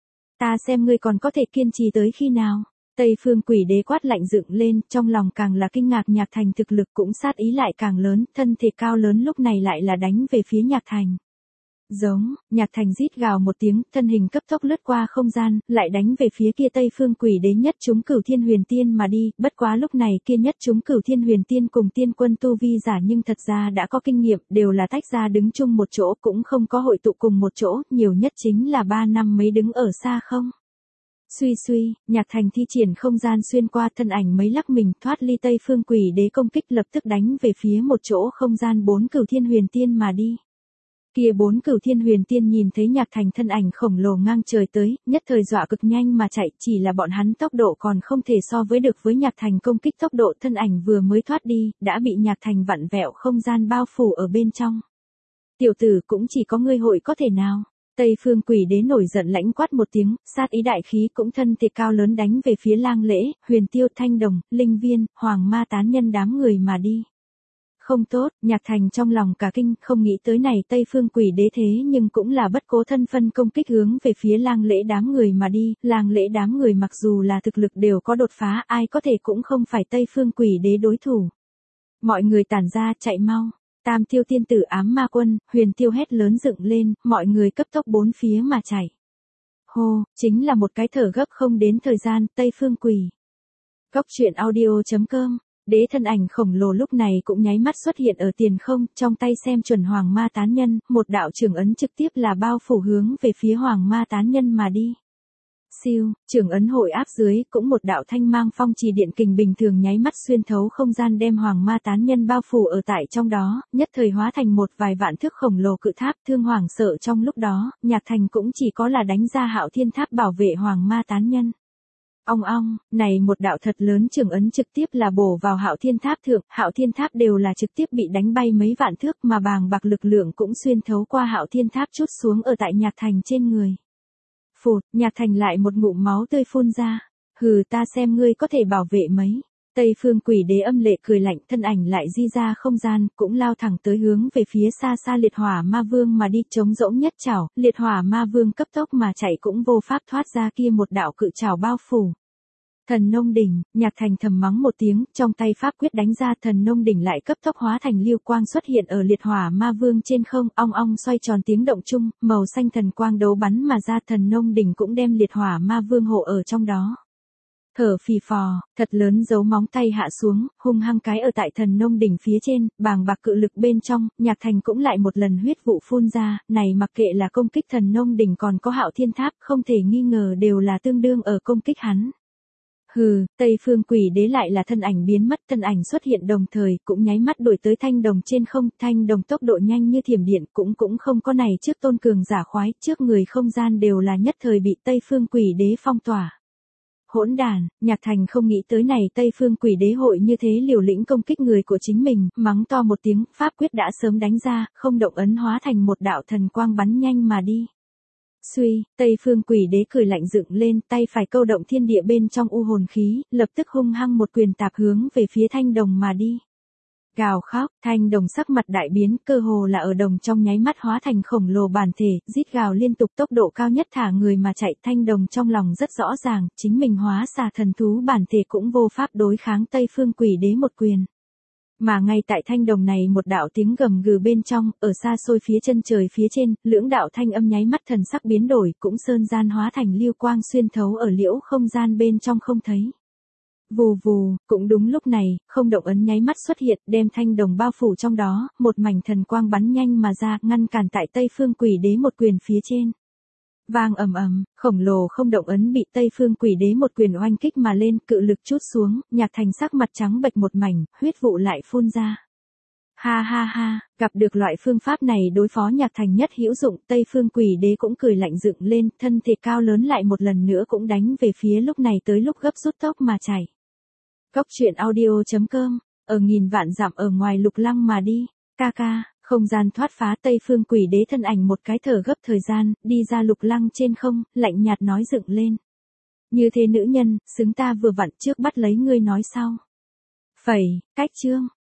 Ta xem ngươi còn có thể kiên trì tới khi nào? Tây Phương Quỷ Đế quát lạnh dựng lên, trong lòng càng là kinh ngạc, Nhạc Thành thực lực cũng sát ý lại càng lớn, thân thể cao lớn lúc này lại là đánh về phía Nhạc Thành. Giống, Nhạc Thành rít gào một tiếng, thân hình cấp tốc lướt qua không gian, lại đánh về phía kia Tây Phương Quỷ Đế nhất chúng Cửu Thiên Huyền Tiên mà đi, bất quá lúc này kia nhất chúng Cửu Thiên Huyền Tiên cùng tiên quân tu vi giả nhưng thật ra đã có kinh nghiệm, đều là tách ra đứng chung một chỗ, cũng không có hội tụ cùng một chỗ, nhiều nhất chính là ba năm mấy đứng ở xa không. Suy suy, Nhạc Thành thi triển không gian xuyên qua, thân ảnh mấy lắc mình thoát ly Tây Phương Quỷ Đế công kích, lập tức đánh về phía một chỗ không gian bốn Cửu Thiên Huyền Tiên mà đi. Kia bốn Cửu Thiên Huyền Tiên nhìn thấy Nhạc Thành thân ảnh khổng lồ ngang trời tới, nhất thời dọa cực nhanh mà chạy, chỉ là bọn hắn tốc độ còn không thể so với được với Nhạc Thành công kích tốc độ, thân ảnh vừa mới thoát đi, đã bị Nhạc Thành vặn vẹo không gian bao phủ ở bên trong. Tiểu tử, cũng chỉ có ngươi hội có thể nào? Tây Phương Quỷ Đế nổi giận lãnh quát một tiếng, sát ý đại khí cũng thân thể cao lớn đánh về phía Lang Lễ, Huyền Tiêu, Thanh Đồng, Linh Viên, Hoàng Ma tán nhân đám người mà đi. Không tốt, Nhạc Thành trong lòng cả kinh, không nghĩ tới này Tây Phương Quỷ Đế thế nhưng cũng là bất cố thân phân công kích hướng về phía Lang Lễ đám người mà đi, Lang Lễ đám người mặc dù là thực lực đều có đột phá, ai có thể cũng không phải Tây Phương Quỷ Đế đối thủ. Mọi người tản ra, chạy mau. Tam Tiêu tiên tử ám ma quân, Huyền Tiêu hét lớn dựng lên, mọi người cấp tốc bốn phía mà chạy. Hô, chính là một cái thở gấp không đến thời gian, Tây Phương Quỷ. Góc truyện audio chấm com, đế thân ảnh khổng lồ lúc này cũng nháy mắt xuất hiện ở tiền không, trong tay xem chuẩn Hoàng Ma tán nhân, một đạo trường ấn trực tiếp là bao phủ hướng về phía Hoàng Ma tán nhân mà đi. Siêu, trường ấn hội áp dưới, cũng một đạo thanh mang phong trì điện kình bình thường nháy mắt xuyên thấu không gian đem Hoàng Ma tán nhân bao phủ ở tại trong đó, nhất thời hóa thành một vài vạn thước khổng lồ cự tháp, thương hoàng sợ trong lúc đó, Nhạc Thành cũng chỉ có là đánh ra Hạo Thiên Tháp bảo vệ Hoàng Ma tán nhân. Ong ong, này một đạo thật lớn trường ấn trực tiếp là bổ vào Hạo Thiên Tháp thượng, Hạo Thiên Tháp đều là trực tiếp bị đánh bay mấy vạn thước, mà bàng bạc lực lượng cũng xuyên thấu qua Hạo Thiên Tháp chút xuống ở tại Nhạc Thành trên người. Phụt, Nhạc Thành lại một ngụm máu tươi phun ra. Hừ, ta xem ngươi có thể bảo vệ mấy. Tây Phương Quỷ Đế âm lệ cười lạnh, thân ảnh lại di ra không gian, cũng lao thẳng tới hướng về phía xa xa Liệt Hỏa Ma Vương mà đi, trống rỗng nhất chảo, Liệt Hỏa Ma Vương cấp tốc mà chạy cũng vô pháp thoát ra kia một đạo cự chảo bao phủ. Thần Nông Đỉnh, Nhạc Thành thầm mắng một tiếng, trong tay pháp quyết đánh ra, Thần Nông Đỉnh lại cấp tốc hóa thành lưu quang xuất hiện ở Liệt Hỏa Ma Vương trên không, ong ong xoay tròn tiếng động chung, màu xanh thần quang đấu bắn mà ra, Thần Nông Đỉnh cũng đem Liệt Hỏa Ma Vương hộ ở trong đó. Thở phì phò, thật lớn dấu móng tay hạ xuống, hung hăng cái ở tại Thần Nông Đỉnh phía trên, bàng bạc cự lực bên trong, Nhạc Thành cũng lại một lần huyết vụ phun ra, này mặc kệ là công kích Thần Nông Đỉnh còn có Hạo Thiên Tháp, không thể nghi ngờ đều là tương đương ở công kích hắn. Hừ, Tây Phương Quỷ Đế lại là thân ảnh biến mất, thân ảnh xuất hiện đồng thời, cũng nháy mắt đuổi tới thanh đồng trên không, thanh đồng tốc độ nhanh như thiểm điện, cũng cũng không có này trước tôn cường giả khoái, trước người không gian đều là nhất thời bị Tây Phương Quỷ Đế phong tỏa. Hỗn đàn, Nhạc Thành không nghĩ tới này Tây Phương Quỷ Đế hội như thế liều lĩnh công kích người của chính mình, mắng to một tiếng, pháp quyết đã sớm đánh ra, không động ấn hóa thành một đạo thần quang bắn nhanh mà đi. Suy, Tây Phương Quỷ Đế cười lạnh dựng lên, tay phải câu động thiên địa bên trong u hồn khí, lập tức hung hăng một quyền tạp hướng về phía thanh đồng mà đi. Gào khóc, thanh đồng sắc mặt đại biến, cơ hồ là ở đồng trong nháy mắt hóa thành khổng lồ bản thể, rít gào liên tục, tốc độ cao nhất thả người mà chạy, thanh đồng trong lòng rất rõ ràng, chính mình hóa xà thần thú bản thể cũng vô pháp đối kháng Tây Phương Quỷ Đế một quyền. Mà ngay tại thanh đồng này một đạo tiếng gầm gừ bên trong, ở xa xôi phía chân trời phía trên, lưỡng đạo thanh âm nháy mắt thần sắc biến đổi, cũng sơn gian hóa thành lưu quang xuyên thấu ở liễu không gian bên trong không thấy. Vù vù, cũng đúng lúc này, không động ấn nháy mắt xuất hiện, đem thanh đồng bao phủ trong đó, một mảnh thần quang bắn nhanh mà ra, ngăn cản tại Tây Phương Quỷ Đế một quyền phía trên. Vang ầm ầm, khổng lồ không động ấn bị Tây Phương Quỷ Đế một quyền oanh kích mà lên, cự lực chút xuống, Nhạc Thành sắc mặt trắng bệch một mảnh, huyết vụ lại phun ra. Ha ha ha, gặp được loại phương pháp này đối phó Nhạc Thành nhất hữu dụng, Tây Phương Quỷ Đế cũng cười lạnh dựng lên, thân thể cao lớn lại một lần nữa cũng đánh về phía lúc này tới lúc gấp rút tốc mà chảy. Góc truyện audio chấm com, ở nghìn vạn dặm ở ngoài Lục Lăng mà đi, ca ca. Không gian thoát phá, Tây Phương Quỷ Đế thân ảnh một cái thở gấp thời gian, đi ra Lục Lăng trên không, lạnh nhạt nói dựng lên. Như thế nữ nhân, xứng ta vừa vặn trước bắt lấy ngươi nói sau. Phẩy, cách chương.